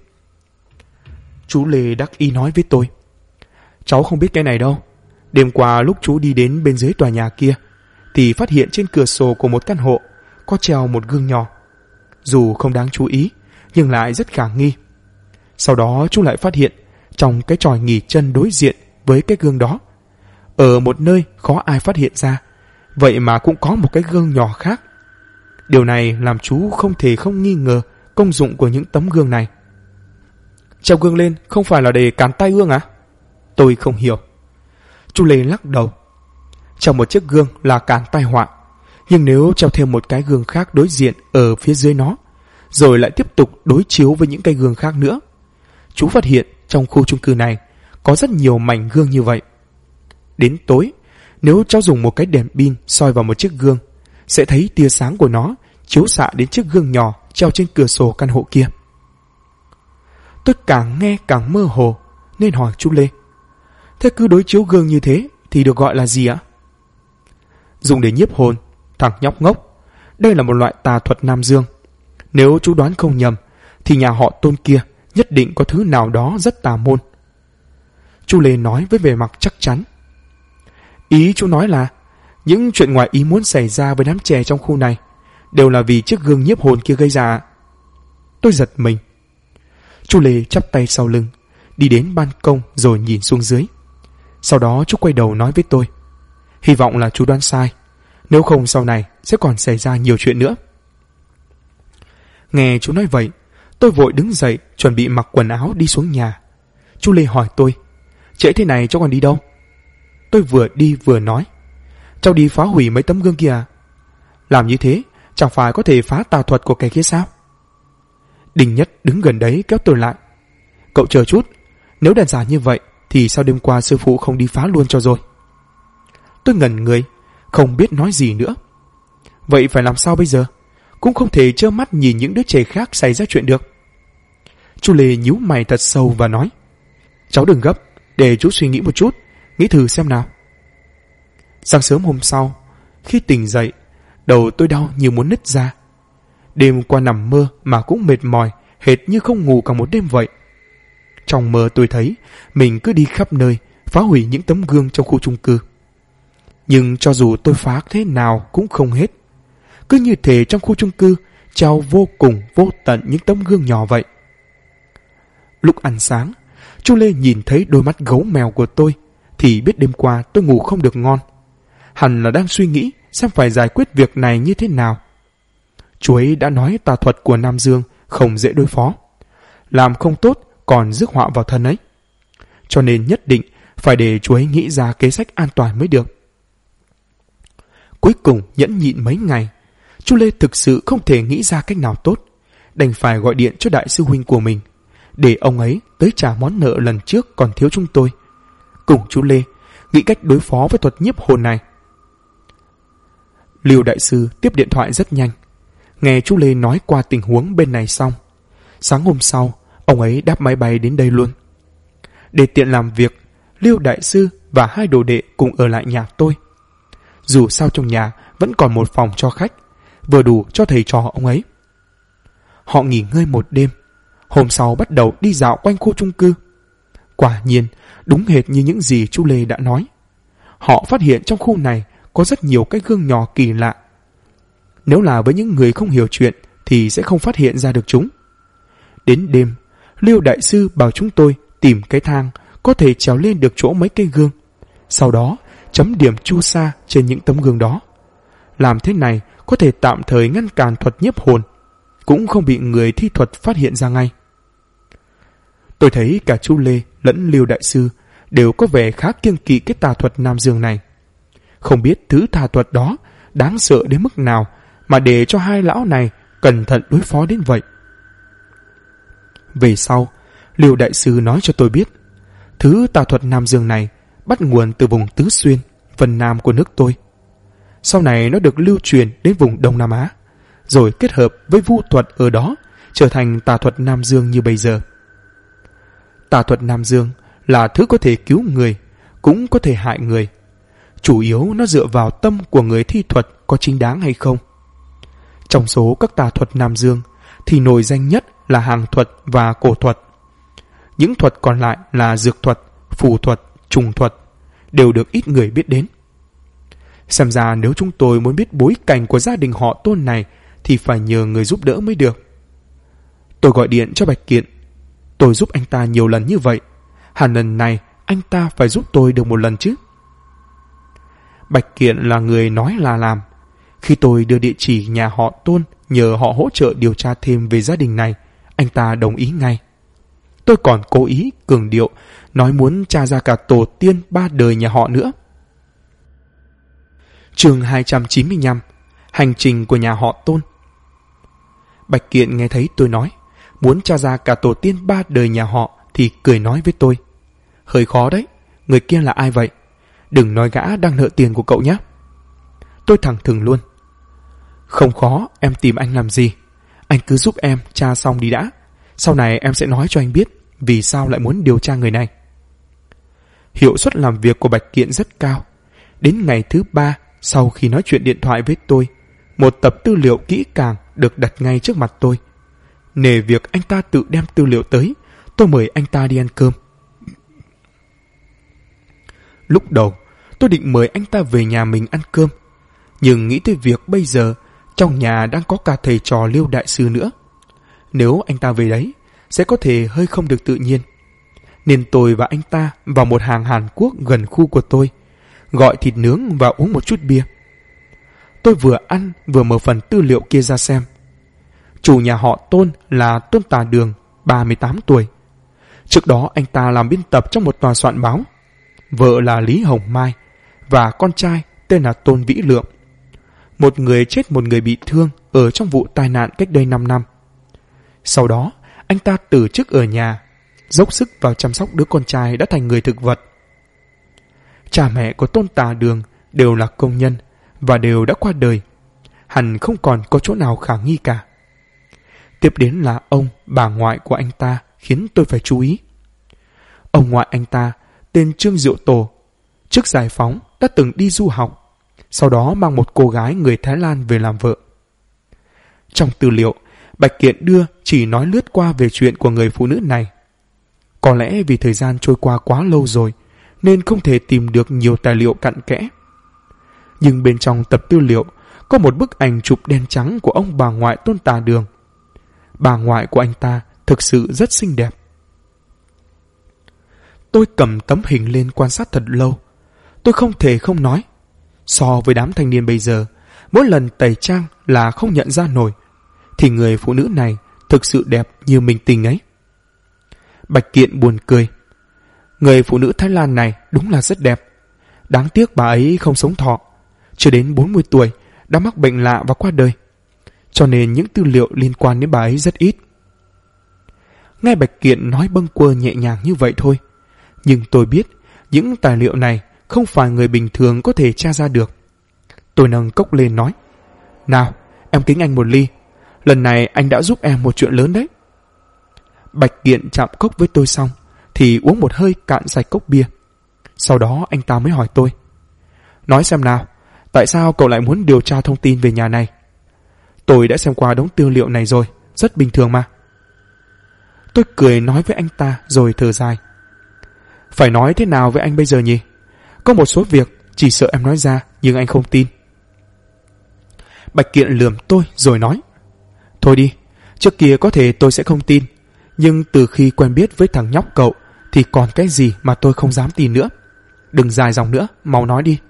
Chú Lê đắc ý nói với tôi. Cháu không biết cái này đâu. Đêm qua lúc chú đi đến bên dưới tòa nhà kia thì phát hiện trên cửa sổ của một căn hộ có treo một gương nhỏ. Dù không đáng chú ý nhưng lại rất khả nghi. Sau đó chú lại phát hiện trong cái chòi nghỉ chân đối diện với cái gương đó, ở một nơi khó ai phát hiện ra, vậy mà cũng có một cái gương nhỏ khác. Điều này làm chú không thể không nghi ngờ công dụng của những tấm gương này. Treo gương lên không phải là để cản tai ương à? Tôi không hiểu. Chú Lê lắc đầu. Trong một chiếc gương là cản tai họa, nhưng nếu treo thêm một cái gương khác đối diện ở phía dưới nó, rồi lại tiếp tục đối chiếu với những cái gương khác nữa, chú phát hiện trong khu chung cư này có rất nhiều mảnh gương như vậy. Đến tối, nếu cháu dùng một cái đèn pin soi vào một chiếc gương, sẽ thấy tia sáng của nó chiếu xạ đến chiếc gương nhỏ treo trên cửa sổ căn hộ kia. Tôi càng nghe càng mơ hồ nên hỏi chú Lê. Thế cứ đối chiếu gương như thế thì được gọi là gì ạ? Dùng để nhiếp hồn, thằng nhóc ngốc. Đây là một loại tà thuật Nam Dương. Nếu chú đoán không nhầm thì nhà họ Tôn kia nhất định có thứ nào đó rất tà môn. Chú Lê nói với vẻ mặt chắc chắn. Ý chú nói là những chuyện ngoài ý muốn xảy ra với đám trẻ trong khu này đều là vì chiếc gương nhiếp hồn kia gây ra. Tôi giật mình. Chú Lê chắp tay sau lưng, đi đến ban công rồi nhìn xuống dưới. Sau đó chú quay đầu nói với tôi. Hy vọng là chú đoán sai, nếu không sau này sẽ còn xảy ra nhiều chuyện nữa. Nghe chú nói vậy, tôi vội đứng dậy chuẩn bị mặc quần áo đi xuống nhà. Chú Lê hỏi tôi. Trễ thế này cháu còn đi đâu? Tôi vừa đi vừa nói. Cháu đi phá hủy mấy tấm gương kia à? Làm như thế chẳng phải có thể phá tà thuật của kẻ kia sao? Đình Nhất đứng gần đấy kéo tôi lại. Cậu chờ chút, nếu đơn giản như vậy thì sao đêm qua sư phụ không đi phá luôn cho rồi? Tôi ngẩn người, không biết nói gì nữa. Vậy phải làm sao bây giờ? Cũng không thể trơ mắt nhìn những đứa trẻ khác xảy ra chuyện được. Chú Lê nhíu mày thật sâu và nói. Cháu đừng gấp, để chú suy nghĩ một chút, nghĩ thử xem nào. Sáng sớm hôm sau, khi tỉnh dậy, đầu tôi đau như muốn nứt ra. Đêm qua nằm mơ mà cũng mệt mỏi, hệt như không ngủ cả một đêm vậy. Trong mơ tôi thấy mình cứ đi khắp nơi, phá hủy những tấm gương trong khu chung cư. Nhưng cho dù tôi phá thế nào cũng không hết. Cứ như thể trong khu chung cư treo vô cùng vô tận những tấm gương nhỏ vậy. Lúc ăn sáng, chú Lê nhìn thấy đôi mắt gấu mèo của tôi thì biết đêm qua tôi ngủ không được ngon. Hẳn là đang suy nghĩ xem phải giải quyết việc này như thế nào. Chú ấy đã nói tà thuật của Nam Dương không dễ đối phó, làm không tốt còn rước họa vào thân ấy. Cho nên nhất định phải để chú ấy nghĩ ra kế sách an toàn mới được. Cuối cùng nhẫn nhịn mấy ngày, chú Lê thực sự không thể nghĩ ra cách nào tốt, đành phải gọi điện cho đại sư huynh của mình, để ông ấy tới trả món nợ lần trước còn thiếu chúng tôi, cùng chú Lê nghĩ cách đối phó với thuật nhiếp hồn này. Liêu đại sư tiếp điện thoại rất nhanh, nghe chú Lê nói qua tình huống bên này xong, sáng hôm sau ông ấy đáp máy bay đến đây luôn. Để tiện làm việc, Liêu đại sư và hai đồ đệ cùng ở lại nhà tôi. Dù sao trong nhà vẫn còn một phòng cho khách, vừa đủ cho thầy trò ông ấy. Họ nghỉ ngơi một đêm, hôm sau bắt đầu đi dạo quanh khu chung cư. Quả nhiên, đúng hệt như những gì chú Lê đã nói. Họ phát hiện trong khu này có rất nhiều cái gương nhỏ kỳ lạ. Nếu là với những người không hiểu chuyện thì sẽ không phát hiện ra được chúng. Đến đêm, Liêu đại sư bảo chúng tôi tìm cái thang có thể trèo lên được chỗ mấy cây gương, sau đó chấm điểm chu sa trên những tấm gương đó. Làm thế này có thể tạm thời ngăn cản thuật nhiếp hồn, cũng không bị người thi thuật phát hiện ra ngay. Tôi thấy cả chú Lê lẫn Liêu đại sư đều có vẻ khá kiêng kỵ cái tà thuật Nam Dương này. Không biết thứ tà thuật đó đáng sợ đến mức nào mà để cho hai lão này cẩn thận đối phó đến vậy. Về sau, Liêu đại sư nói cho tôi biết, thứ tà thuật Nam Dương này bắt nguồn từ vùng Tứ Xuyên, Vân Nam của nước tôi. Sau này nó được lưu truyền đến vùng Đông Nam Á, rồi kết hợp với vu thuật ở đó, trở thành tà thuật Nam Dương như bây giờ. Tà thuật Nam Dương là thứ có thể cứu người, cũng có thể hại người. Chủ yếu nó dựa vào tâm của người thi thuật có chính đáng hay không. Trong số các tà thuật Nam Dương thì nổi danh nhất là hàng thuật và cổ thuật. Những thuật còn lại là dược thuật, phù thuật, trùng thuật, đều được ít người biết đến. Xem ra nếu chúng tôi muốn biết bối cảnh của gia đình họ Tôn này thì phải nhờ người giúp đỡ mới được. Tôi gọi điện cho Bạch Kiện. Tôi giúp anh ta nhiều lần như vậy, hẳn lần này anh ta phải giúp tôi được một lần chứ. Bạch Kiện là người nói là làm. Khi tôi đưa địa chỉ nhà họ Tôn nhờ họ hỗ trợ điều tra thêm về gia đình này, anh ta đồng ý ngay. Tôi còn cố ý cường điệu nói muốn tra ra cả tổ tiên 3 đời nhà họ nữa. Chương 295: Hành trình của nhà họ Tôn. Bạch Kiện nghe thấy tôi nói muốn tra ra cả tổ tiên 3 đời nhà họ thì cười nói với tôi: hơi khó đấy, người kia là ai vậy? Đừng nói gã đang nợ tiền của cậu nhé. Tôi thẳng thừng luôn: không khó, em tìm anh làm gì? Anh cứ giúp em tra xong đi đã. Sau này em sẽ nói cho anh biết vì sao lại muốn điều tra người này. Hiệu suất làm việc của Bạch Kiện rất cao. Đến ngày thứ 3 sau khi nói chuyện điện thoại với tôi, một tập tư liệu kỹ càng được đặt ngay trước mặt tôi. Nể việc anh ta tự đem tư liệu tới, tôi mời anh ta đi ăn cơm. Lúc đầu, tôi định mời anh ta về nhà mình ăn cơm, nhưng nghĩ tới việc bây giờ trong nhà đang có cả thầy trò Liêu đại sư nữa. Nếu anh ta về đấy, sẽ có thể hơi không được tự nhiên. Nên tôi và anh ta vào một hàng Hàn Quốc gần khu của tôi, gọi thịt nướng và uống một chút bia. Tôi vừa ăn vừa mở phần tư liệu kia ra xem. Chủ nhà họ Tôn là Tôn Tà Đường, 38 tuổi. Trước đó anh ta làm biên tập trong một tòa soạn báo. Vợ là Lý Hồng Mai và con trai tên là Tôn Vĩ Lượng. Một người chết, một người bị thương ở trong vụ tai nạn cách đây 5 năm. Sau đó, anh ta từ chức ở nhà, dốc sức vào chăm sóc đứa con trai đã thành người thực vật. Cha mẹ của Tôn Tà Đường đều là công nhân và đều đã qua đời. Hẳn không còn có chỗ nào khả nghi cả. Tiếp đến là ông, bà ngoại của anh ta khiến tôi phải chú ý. Ông ngoại anh ta tên Trương Diệu Tổ, trước giải phóng đã từng đi du học, sau đó mang một cô gái người Thái Lan về làm vợ. Trong tư liệu, Bạch Kiện đưa chỉ nói lướt qua về chuyện của người phụ nữ này. Có lẽ vì thời gian trôi qua quá lâu rồi nên không thể tìm được nhiều tài liệu cặn kẽ. Nhưng bên trong tập tư liệu có một bức ảnh chụp đen trắng của ông bà ngoại Tôn Tà Đường. Bà ngoại của anh ta thực sự rất xinh đẹp. Tôi cầm tấm hình lên quan sát thật lâu. Tôi không thể không nói, so với đám thanh niên bây giờ, mỗi lần tẩy trang là không nhận ra nổi, thì người phụ nữ này thực sự đẹp như mình tình ấy. Bạch Kiện buồn cười. Người phụ nữ Thái Lan này đúng là rất đẹp. Đáng tiếc bà ấy không sống thọ. chưa đến 40 tuổi đã mắc bệnh lạ và qua đời, cho nên những tư liệu liên quan đến bà ấy rất ít. Nghe Bạch Kiện nói bâng quơ nhẹ nhàng như vậy thôi, nhưng tôi biết những tài liệu này không phải người bình thường có thể tra ra được. Tôi nâng cốc lên nói, nào, em kính anh một ly. Lần này anh đã giúp em một chuyện lớn đấy. Bạch Kiện chạm cốc với tôi xong thì uống một hơi cạn sạch cốc bia. Sau đó anh ta mới hỏi tôi, nói xem nào, tại sao cậu lại muốn điều tra thông tin về nhà này? Tôi đã xem qua đống tư liệu này rồi, rất bình thường mà. Tôi cười nói với anh ta rồi thở dài. Phải nói thế nào với anh bây giờ nhỉ? Có một số việc chỉ sợ em nói ra nhưng anh không tin. Bạch Kiện lườm tôi rồi nói, thôi đi, trước kia có thể tôi sẽ không tin, nhưng từ khi quen biết với thằng nhóc cậu thì còn cái gì mà tôi không dám tin nữa. Đừng dài dòng nữa, mau nói đi.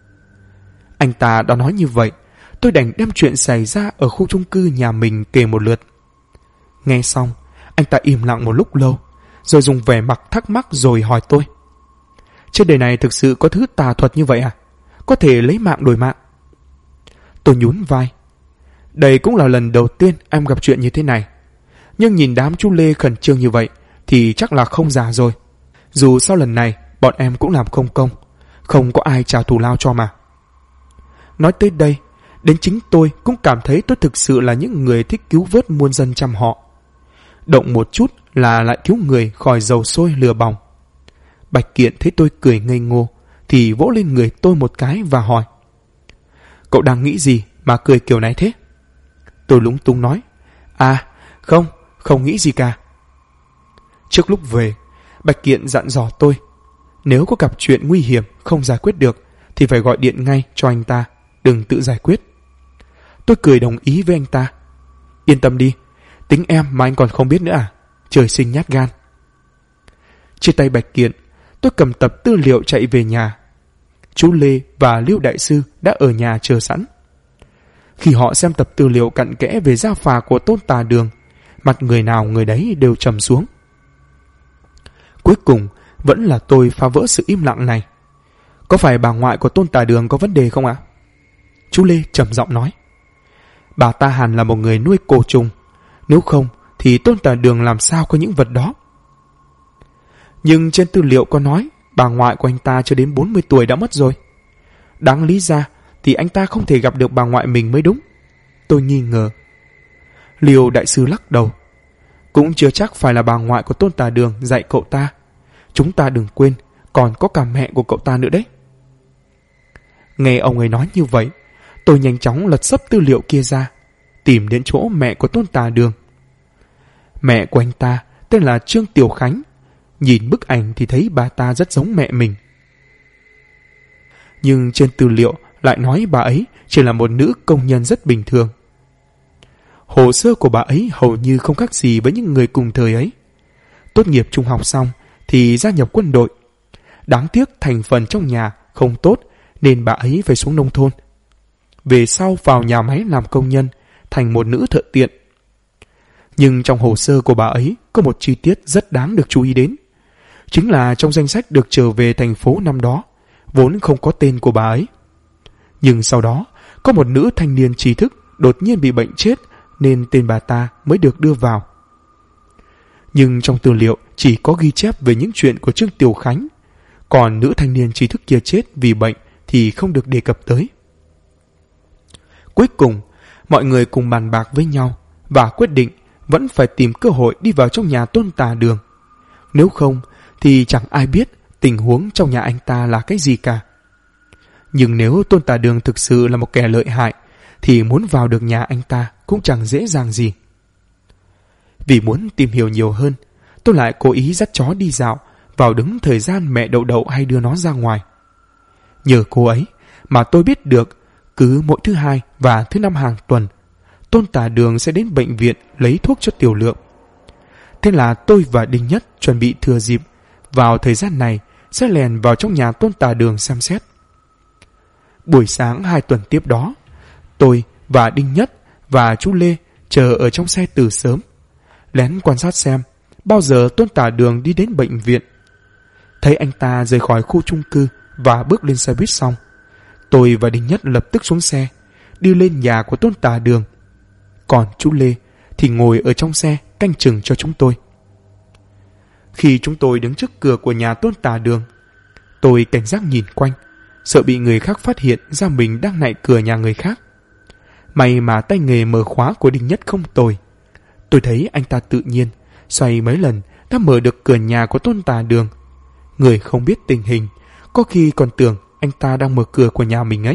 Anh ta đã nói như vậy, tôi đành đem chuyện xảy ra ở khu chung cư nhà mình kể một lượt. Nghe xong, anh ta im lặng một lúc lâu, rồi dùng vẻ mặt thắc mắc rồi hỏi tôi, trên đời này thực sự có thứ tà thuật như vậy à? Có thể lấy mạng đổi mạng? Tôi nhún vai. Đây cũng là lần đầu tiên em gặp chuyện như thế này, nhưng nhìn đám chú Lê khẩn trương như vậy thì chắc là không già rồi. Dù sau lần này bọn em cũng làm không công, không có ai trả thù lao cho mà. Nói tới đây, đến chính tôi cũng cảm thấy tôi thực sự là những người thích cứu vớt muôn dân trăm họ. Động một chút là lại cứu người khỏi dầu sôi lửa bỏng. Bạch Kiện thấy tôi cười ngây ngô thì vỗ lên người tôi một cái và hỏi, cậu đang nghĩ gì mà cười kiểu này thế? Tôi lúng túng nói, à không nghĩ gì cả. Trước lúc về, Bạch Kiện dặn dò tôi, nếu có gặp chuyện nguy hiểm không giải quyết được thì phải gọi điện ngay cho anh ta, đừng tự giải quyết. Tôi cười đồng ý với anh ta. Yên tâm đi, tính em mà anh còn không biết nữa à? Trời sinh nhát gan. Chia tay Bạch Kiện, tôi cầm tập tư liệu chạy về nhà. Chú Lê và Liêu Đại Sư đã ở nhà chờ sẵn. Khi họ xem tập tư liệu cặn kẽ về gia phả của Tôn Tà Đường, mặt người nào người đấy đều trầm xuống. Cuối cùng vẫn là tôi phá vỡ sự im lặng này. Có phải bà ngoại của Tôn Tà Đường có vấn đề không ạ? Chú Lê trầm giọng nói, bà ta hẳn là một người nuôi cổ trùng, nếu không thì Tôn Tà Đường làm sao có những vật đó. Nhưng trên tư liệu có nói bà ngoại của anh ta chưa đến 40 tuổi đã mất rồi. Đáng lý ra thì anh ta không thể gặp được bà ngoại mình mới đúng. Tôi nghi ngờ. Liêu Đại Sư lắc đầu, cũng chưa chắc phải là bà ngoại của Tôn Tà Đường dạy cậu ta. Chúng ta đừng quên còn có cả mẹ của cậu ta nữa đấy. Nghe ông ấy nói như vậy, tôi nhanh chóng lật xấp tư liệu kia ra, tìm đến chỗ mẹ của Tôn Tà Đường. Mẹ của anh ta tên là Trương Tiểu Khánh. Nhìn bức ảnh thì thấy bà ta rất giống mẹ mình. Nhưng trên tư liệu lại nói bà ấy chỉ là một nữ công nhân rất bình thường. Hồ sơ của bà ấy hầu như không khác gì với những người cùng thời ấy. Tốt nghiệp trung học xong thì gia nhập quân đội. Đáng tiếc thành phần trong nhà không tốt nên bà ấy phải xuống nông thôn. Về sau vào nhà máy làm công nhân, thành một nữ thợ tiện. Nhưng trong hồ sơ của bà ấy có một chi tiết rất đáng được chú ý đến. Chính là trong danh sách được trở về thành phố năm đó, vốn không có tên của bà ấy. Nhưng sau đó, có một nữ thanh niên trí thức đột nhiên bị bệnh chết nên tên bà ta mới được đưa vào. Nhưng trong tư liệu chỉ có ghi chép về những chuyện của Trương Tiểu Khánh, còn nữ thanh niên trí thức kia chết vì bệnh thì không được đề cập tới. Cuối cùng, mọi người cùng bàn bạc với nhau và quyết định vẫn phải tìm cơ hội đi vào trong nhà Tôn Tà Đường. Nếu không thì chẳng ai biết tình huống trong nhà anh ta là cái gì cả. Nhưng nếu Tôn Tà Đường thực sự là một kẻ lợi hại thì muốn vào được nhà anh ta cũng chẳng dễ dàng gì. Vì muốn tìm hiểu nhiều hơn, tôi lại cố ý dắt chó đi dạo vào đúng thời gian mẹ Đậu Đậu hay đưa nó ra ngoài. Nhờ cô ấy mà tôi biết được cứ mỗi thứ Hai và thứ Năm hàng tuần, Tôn Tà Đường sẽ đến bệnh viện lấy thuốc cho Tiểu Lượng. Thế là tôi và Đinh Nhất chuẩn bị thừa dịp vào thời gian này sẽ lèn vào trong nhà Tôn Tà Đường xem xét. Buổi sáng 2 tuần tiếp đó, tôi và Đinh Nhất và chú Lê chờ ở trong xe từ sớm, lén quan sát xem bao giờ Tôn Tà Đường đi đến bệnh viện. Thấy anh ta rời khỏi khu chung cư và bước lên xe buýt xong, Tôi và Đinh Nhất lập tức xuống xe, đi lên nhà của Tôn Tà Đường. Còn chú Lê thì ngồi ở trong xe canh chừng cho chúng tôi. Khi chúng tôi đứng trước cửa của nhà Tôn Tà Đường, tôi cảnh giác nhìn quanh, sợ bị người khác phát hiện ra mình đang nạy cửa nhà người khác. May mà tay nghề mở khóa của Đinh Nhất không tồi. Tôi thấy anh ta tự nhiên xoay mấy lần đã mở được cửa nhà của Tôn Tà Đường. Người không biết tình hình có khi còn tưởng anh ta đang mở cửa của nhà mình ấy.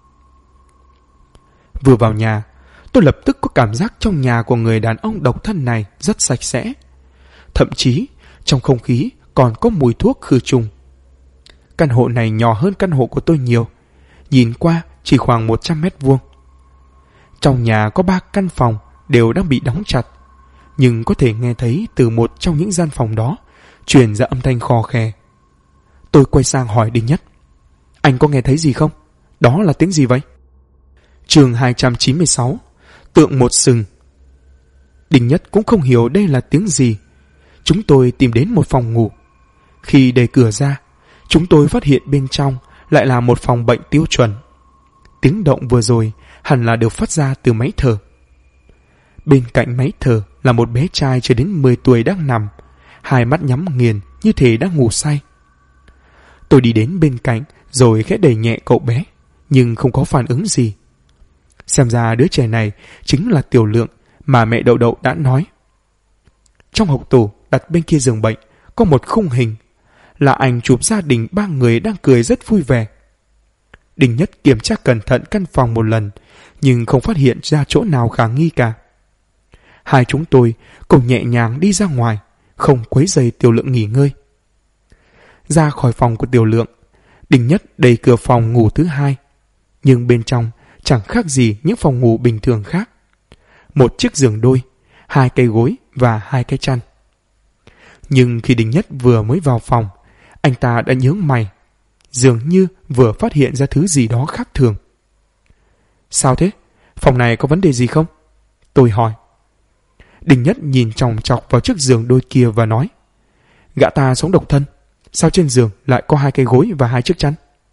Vừa vào nhà, tôi lập tức có cảm giác trong nhà của người đàn ông độc thân này rất sạch sẽ. Thậm chí trong không khí còn có mùi thuốc khử trùng. Căn hộ này nhỏ hơn căn hộ của tôi nhiều, nhìn qua chỉ khoảng 100 mét vuông. Trong nhà có 3 căn phòng đều đang bị đóng chặt, nhưng có thể nghe thấy từ một trong những gian phòng đó truyền ra âm thanh khò khè. Tôi quay sang hỏi Đinh Nhất: Anh có nghe thấy gì không? Đó là tiếng gì vậy? Chương 296, Tượng một sừng. Đinh Nhất cũng không hiểu đây là tiếng gì. Chúng tôi tìm đến một phòng ngủ. Khi đẩy cửa ra, chúng tôi phát hiện bên trong lại là một phòng bệnh tiêu chuẩn. Tiếng động vừa rồi hẳn là được phát ra từ máy thở. Bên cạnh máy thở là một bé trai chưa đến 10 tuổi đang nằm, hai mắt nhắm nghiền như thể đang ngủ say. Tôi đi đến bên cạnh rồi khẽ đẩy nhẹ cậu bé, nhưng không có phản ứng gì. Xem ra đứa trẻ này chính là Tiểu Lượng mà mẹ Đậu Đậu đã nói. Trong hộc tủ đặt bên kia giường bệnh có một khung hình, là ảnh chụp gia đình 3 người đang cười rất vui vẻ. Đinh Nhất kiểm tra cẩn thận căn phòng một lần, nhưng không phát hiện ra chỗ nào khả nghi cả. Hai chúng tôi cùng nhẹ nhàng đi ra ngoài, không quấy rầy Tiểu Lượng nghỉ ngơi. Ra khỏi phòng của Tiểu Lượng, Đinh Nhất đẩy cửa phòng ngủ thứ hai, nhưng bên trong chẳng khác gì những phòng ngủ bình thường khác. Một chiếc giường đôi, 2 cây gối và 2 cái chăn. Nhưng khi Đinh Nhất vừa mới vào phòng, anh ta đã nhướng mày, dường như vừa phát hiện ra thứ gì đó khác thường. Sao thế? Phòng này có vấn đề gì không? Tôi hỏi. Đinh Nhất nhìn chòng chọc vào chiếc giường đôi kia và nói: Gã ta sống độc thân, sao trên giường lại có 2 cây gối và 2 chiếc chăn?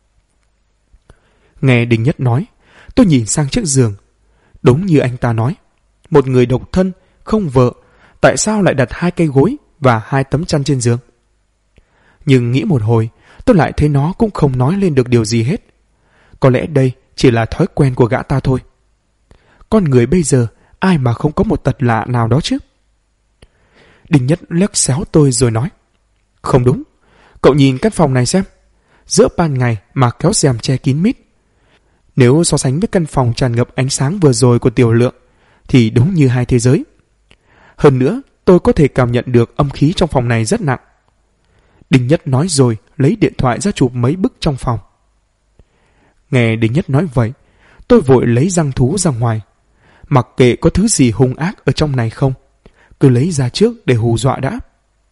Nghe Đinh Nhất nói, tôi nhìn sang chiếc giường. Đúng như anh ta nói, một người độc thân, không vợ, tại sao lại đặt 2 cây gối và 2 tấm chăn trên giường? Nhưng nghĩ một hồi, tôi lại thấy nó cũng không nói lên được điều gì hết. Có lẽ đây chỉ là thói quen của gã ta thôi. Con người bây giờ ai mà không có một tật lạ nào đó chứ? Đinh Nhất liếc xéo tôi rồi nói: Không đúng, cậu nhìn căn phòng này xem. Giữa ban ngày mà kéo rèm che kín mít. Nếu so sánh với căn phòng tràn ngập ánh sáng vừa rồi của Tiểu Lượng thì đúng như hai thế giới. Hơn nữa, tôi có thể cảm nhận được âm khí trong phòng này rất nặng. Đinh Nhất nói rồi lấy điện thoại ra chụp mấy bức trong phòng. Nghe Đinh Nhất nói vậy, tôi vội lấy răng thú ra ngoài. Mặc kệ có thứ gì hung ác ở trong này không, cứ lấy ra trước để hù dọa đã.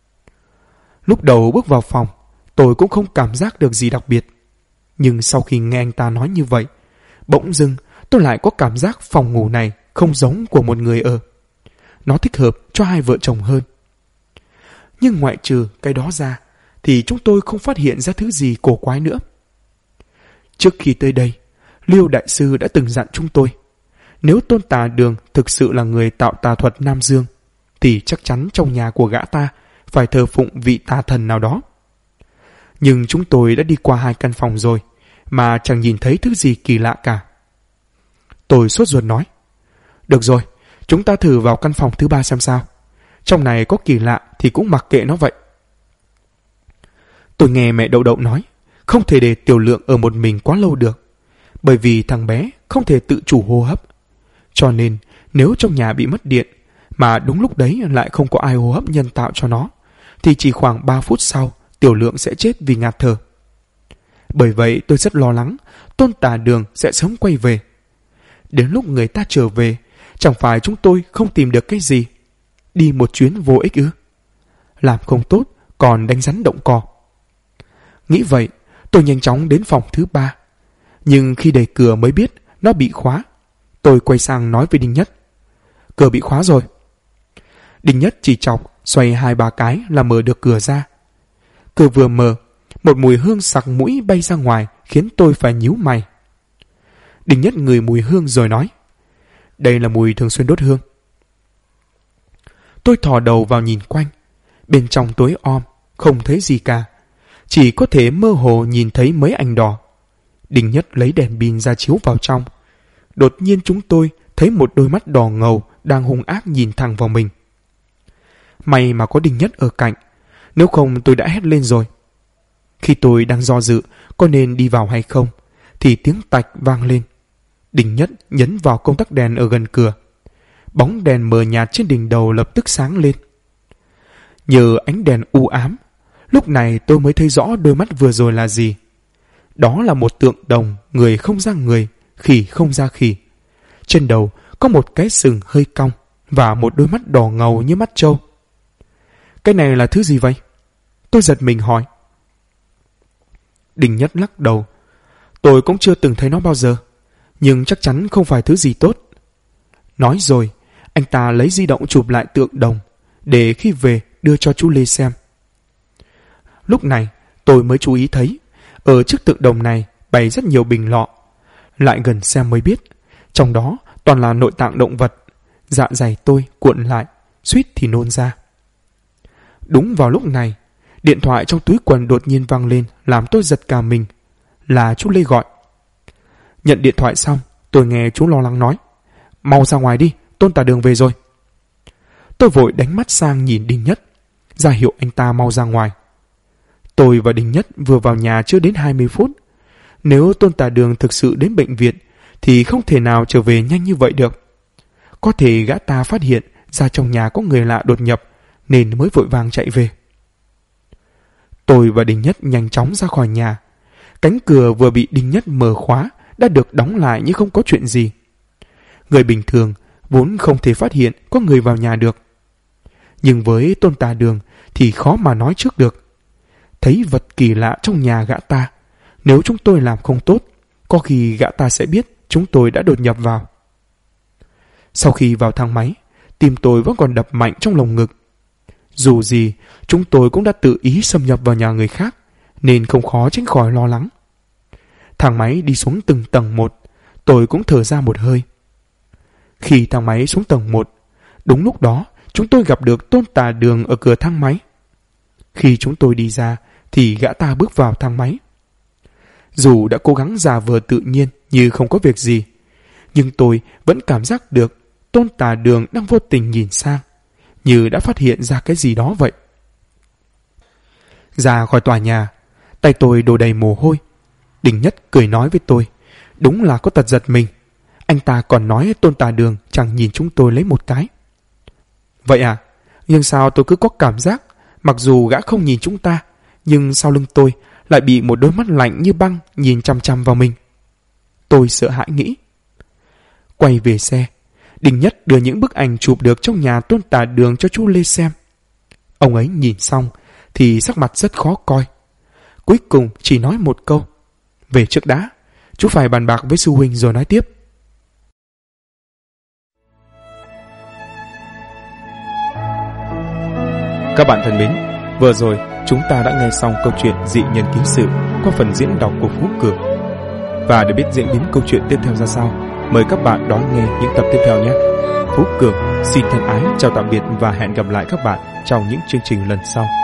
Lúc đầu bước vào phòng, tôi cũng không cảm giác được gì đặc biệt. Nhưng sau khi nghe anh ta nói như vậy, bỗng dưng tôi lại có cảm giác phòng ngủ này không giống của một người ở. Nó thích hợp cho 2 vợ chồng hơn. Nhưng ngoại trừ cái đó ra thì chúng tôi không phát hiện ra thứ gì cổ quái nữa. Trước khi tới đây, Liêu Đại Sư đã từng dặn chúng tôi, nếu Tôn Tà Đường thực sự là người tạo tà thuật Nam Dương, thì chắc chắn trong nhà của gã ta phải thờ phụng vị tà thần nào đó. Nhưng chúng tôi đã đi qua 2 căn phòng rồi, mà chẳng nhìn thấy thứ gì kỳ lạ cả. Tôi sốt ruột nói: Được rồi, chúng ta thử vào căn phòng thứ 3 xem sao. Trong này có kỳ lạ thì cũng mặc kệ nó vậy. Tôi nghe mẹ Đậu Đậu nói, không thể để Tiểu Lượng ở một mình quá lâu được, bởi vì thằng bé không thể tự chủ hô hấp. Cho nên nếu trong nhà bị mất điện, mà đúng lúc đấy lại không có ai hô hấp nhân tạo cho nó, thì chỉ khoảng 3 phút sau Tiểu Lượng sẽ chết vì ngạt thở. Bởi vậy tôi rất lo lắng Tôn Tà Đường sẽ sớm quay về. Đến lúc người ta trở về, chẳng phải chúng tôi không tìm được cái gì? Đi một chuyến vô ích ư? Làm không tốt còn đánh rắn động cỏ. Nghĩ vậy, tôi nhanh chóng đến phòng thứ 3. Nhưng khi đẩy cửa mới biết nó bị khóa. Tôi quay sang nói với Đinh Nhất: Cửa bị khóa rồi. Đinh Nhất chỉ chọc xoay 2-3 cái là mở được cửa ra. Cửa vừa mở, một mùi hương sặc mũi bay ra ngoài khiến tôi phải nhíu mày. Đình Nhất ngửi mùi hương rồi nói: Đây là mùi thường xuyên đốt hương. Tôi thò đầu vào nhìn quanh. Bên trong tối om, không thấy gì cả. Chỉ có thể mơ hồ nhìn thấy mấy ánh đỏ. Đình Nhất lấy đèn pin ra chiếu vào trong. Đột nhiên chúng tôi thấy một đôi mắt đỏ ngầu đang hung ác nhìn thẳng vào mình. May mà có Đình Nhất ở cạnh, nếu không tôi đã hét lên rồi. Khi tôi đang do dự có nên đi vào hay không, thì tiếng tạch vang lên. Đình Nhất nhấn vào công tắc đèn ở gần cửa. Bóng đèn mờ nhạt trên đỉnh đầu lập tức sáng lên. Nhờ ánh đèn u ám, lúc này tôi mới thấy rõ đôi mắt vừa rồi là gì. Đó là một tượng đồng, người không ra người, khỉ không ra khỉ. Trên đầu có một cái sừng hơi cong và một đôi mắt đỏ ngầu như mắt trâu. Cái này là thứ gì vậy? Tôi giật mình hỏi. Đình Nhất lắc đầu. Tôi cũng chưa từng thấy nó bao giờ, nhưng chắc chắn không phải thứ gì tốt. Nói rồi, anh ta lấy di động chụp lại tượng đồng, để khi về đưa cho chú Lê xem. Lúc này, tôi mới chú ý thấy, ở trước tượng đồng này bày rất nhiều bình lọ. Lại gần xem mới biết, trong đó toàn là nội tạng động vật. Dạ dày tôi cuộn lại, suýt thì nôn ra. Đúng vào lúc này, điện thoại trong túi quần đột nhiên vang lên làm tôi giật cả mình. Là chú Lê gọi. Nhận điện thoại xong, tôi nghe chú lo lắng nói: Mau ra ngoài đi, Tôn Tả Đường về rồi. Tôi vội đánh mắt sang nhìn Đình Nhất, ra hiệu anh ta mau ra ngoài. Tôi và Đình Nhất vừa vào nhà chưa đến 20 phút. Nếu Tôn Tả Đường thực sự đến bệnh viện thì không thể nào trở về nhanh như vậy được. Có thể gã ta phát hiện ra trong nhà có người lạ đột nhập nên mới vội vàng chạy về. Tôi và Đình Nhất nhanh chóng ra khỏi nhà. Cánh cửa vừa bị Đình Nhất mở khóa đã được đóng lại như không có chuyện gì. Người bình thường vốn không thể phát hiện có người vào nhà được. Nhưng với Tôn Tả Đường thì khó mà nói trước được. Thấy vật kỳ lạ trong nhà gã ta, nếu chúng tôi làm không tốt, có khi gã ta sẽ biết chúng tôi đã đột nhập vào. Sau khi vào thang máy, tim tôi vẫn còn đập mạnh trong lồng ngực. Dù gì, chúng tôi cũng đã tự ý xâm nhập vào nhà người khác, nên không khó tránh khỏi lo lắng. Thang máy đi xuống từng tầng một, tôi cũng thở ra một hơi. Khi thang máy xuống tầng 1, đúng lúc đó chúng tôi gặp được Tôn Tả Đường ở cửa thang máy. Khi chúng tôi đi ra thì gã ta bước vào thang máy. Dù đã cố gắng giả vờ tự nhiên như không có việc gì, nhưng tôi vẫn cảm giác được Tôn Tả Đường đang vô tình nhìn sang, như đã phát hiện ra cái gì đó vậy. Ra khỏi tòa nhà, tay tôi đổ đầy mồ hôi. Đình Nhất cười nói với tôi, đúng là có tật giật mình. Anh ta còn nói Tôn Tả Đường chẳng nhìn chúng tôi lấy một cái. Vậy à? Nhưng sao tôi cứ có cảm giác mặc dù gã không nhìn chúng ta, nhưng sau lưng tôi lại bị một đôi mắt lạnh như băng nhìn chằm chằm vào mình. Tôi sợ hãi nghĩ. Quay về xe, Đình Nhất đưa những bức ảnh chụp được trong nhà Tôn Tả Đường cho chú Lê xem. Ông ấy nhìn xong thì sắc mặt rất khó coi. Cuối cùng chỉ nói một câu: Về trước đã, chú phải bàn bạc với sư huynh rồi nói tiếp. Các bạn thân mến, vừa rồi chúng ta đã nghe xong câu chuyện Dị Nhân Ký Sự qua phần diễn đọc của Phú Cường. Và để biết diễn biến câu chuyện tiếp theo ra sao, mời các bạn đón nghe những tập tiếp theo nhé. Phú Cường xin thân ái chào tạm biệt và hẹn gặp lại các bạn trong những chương trình lần sau.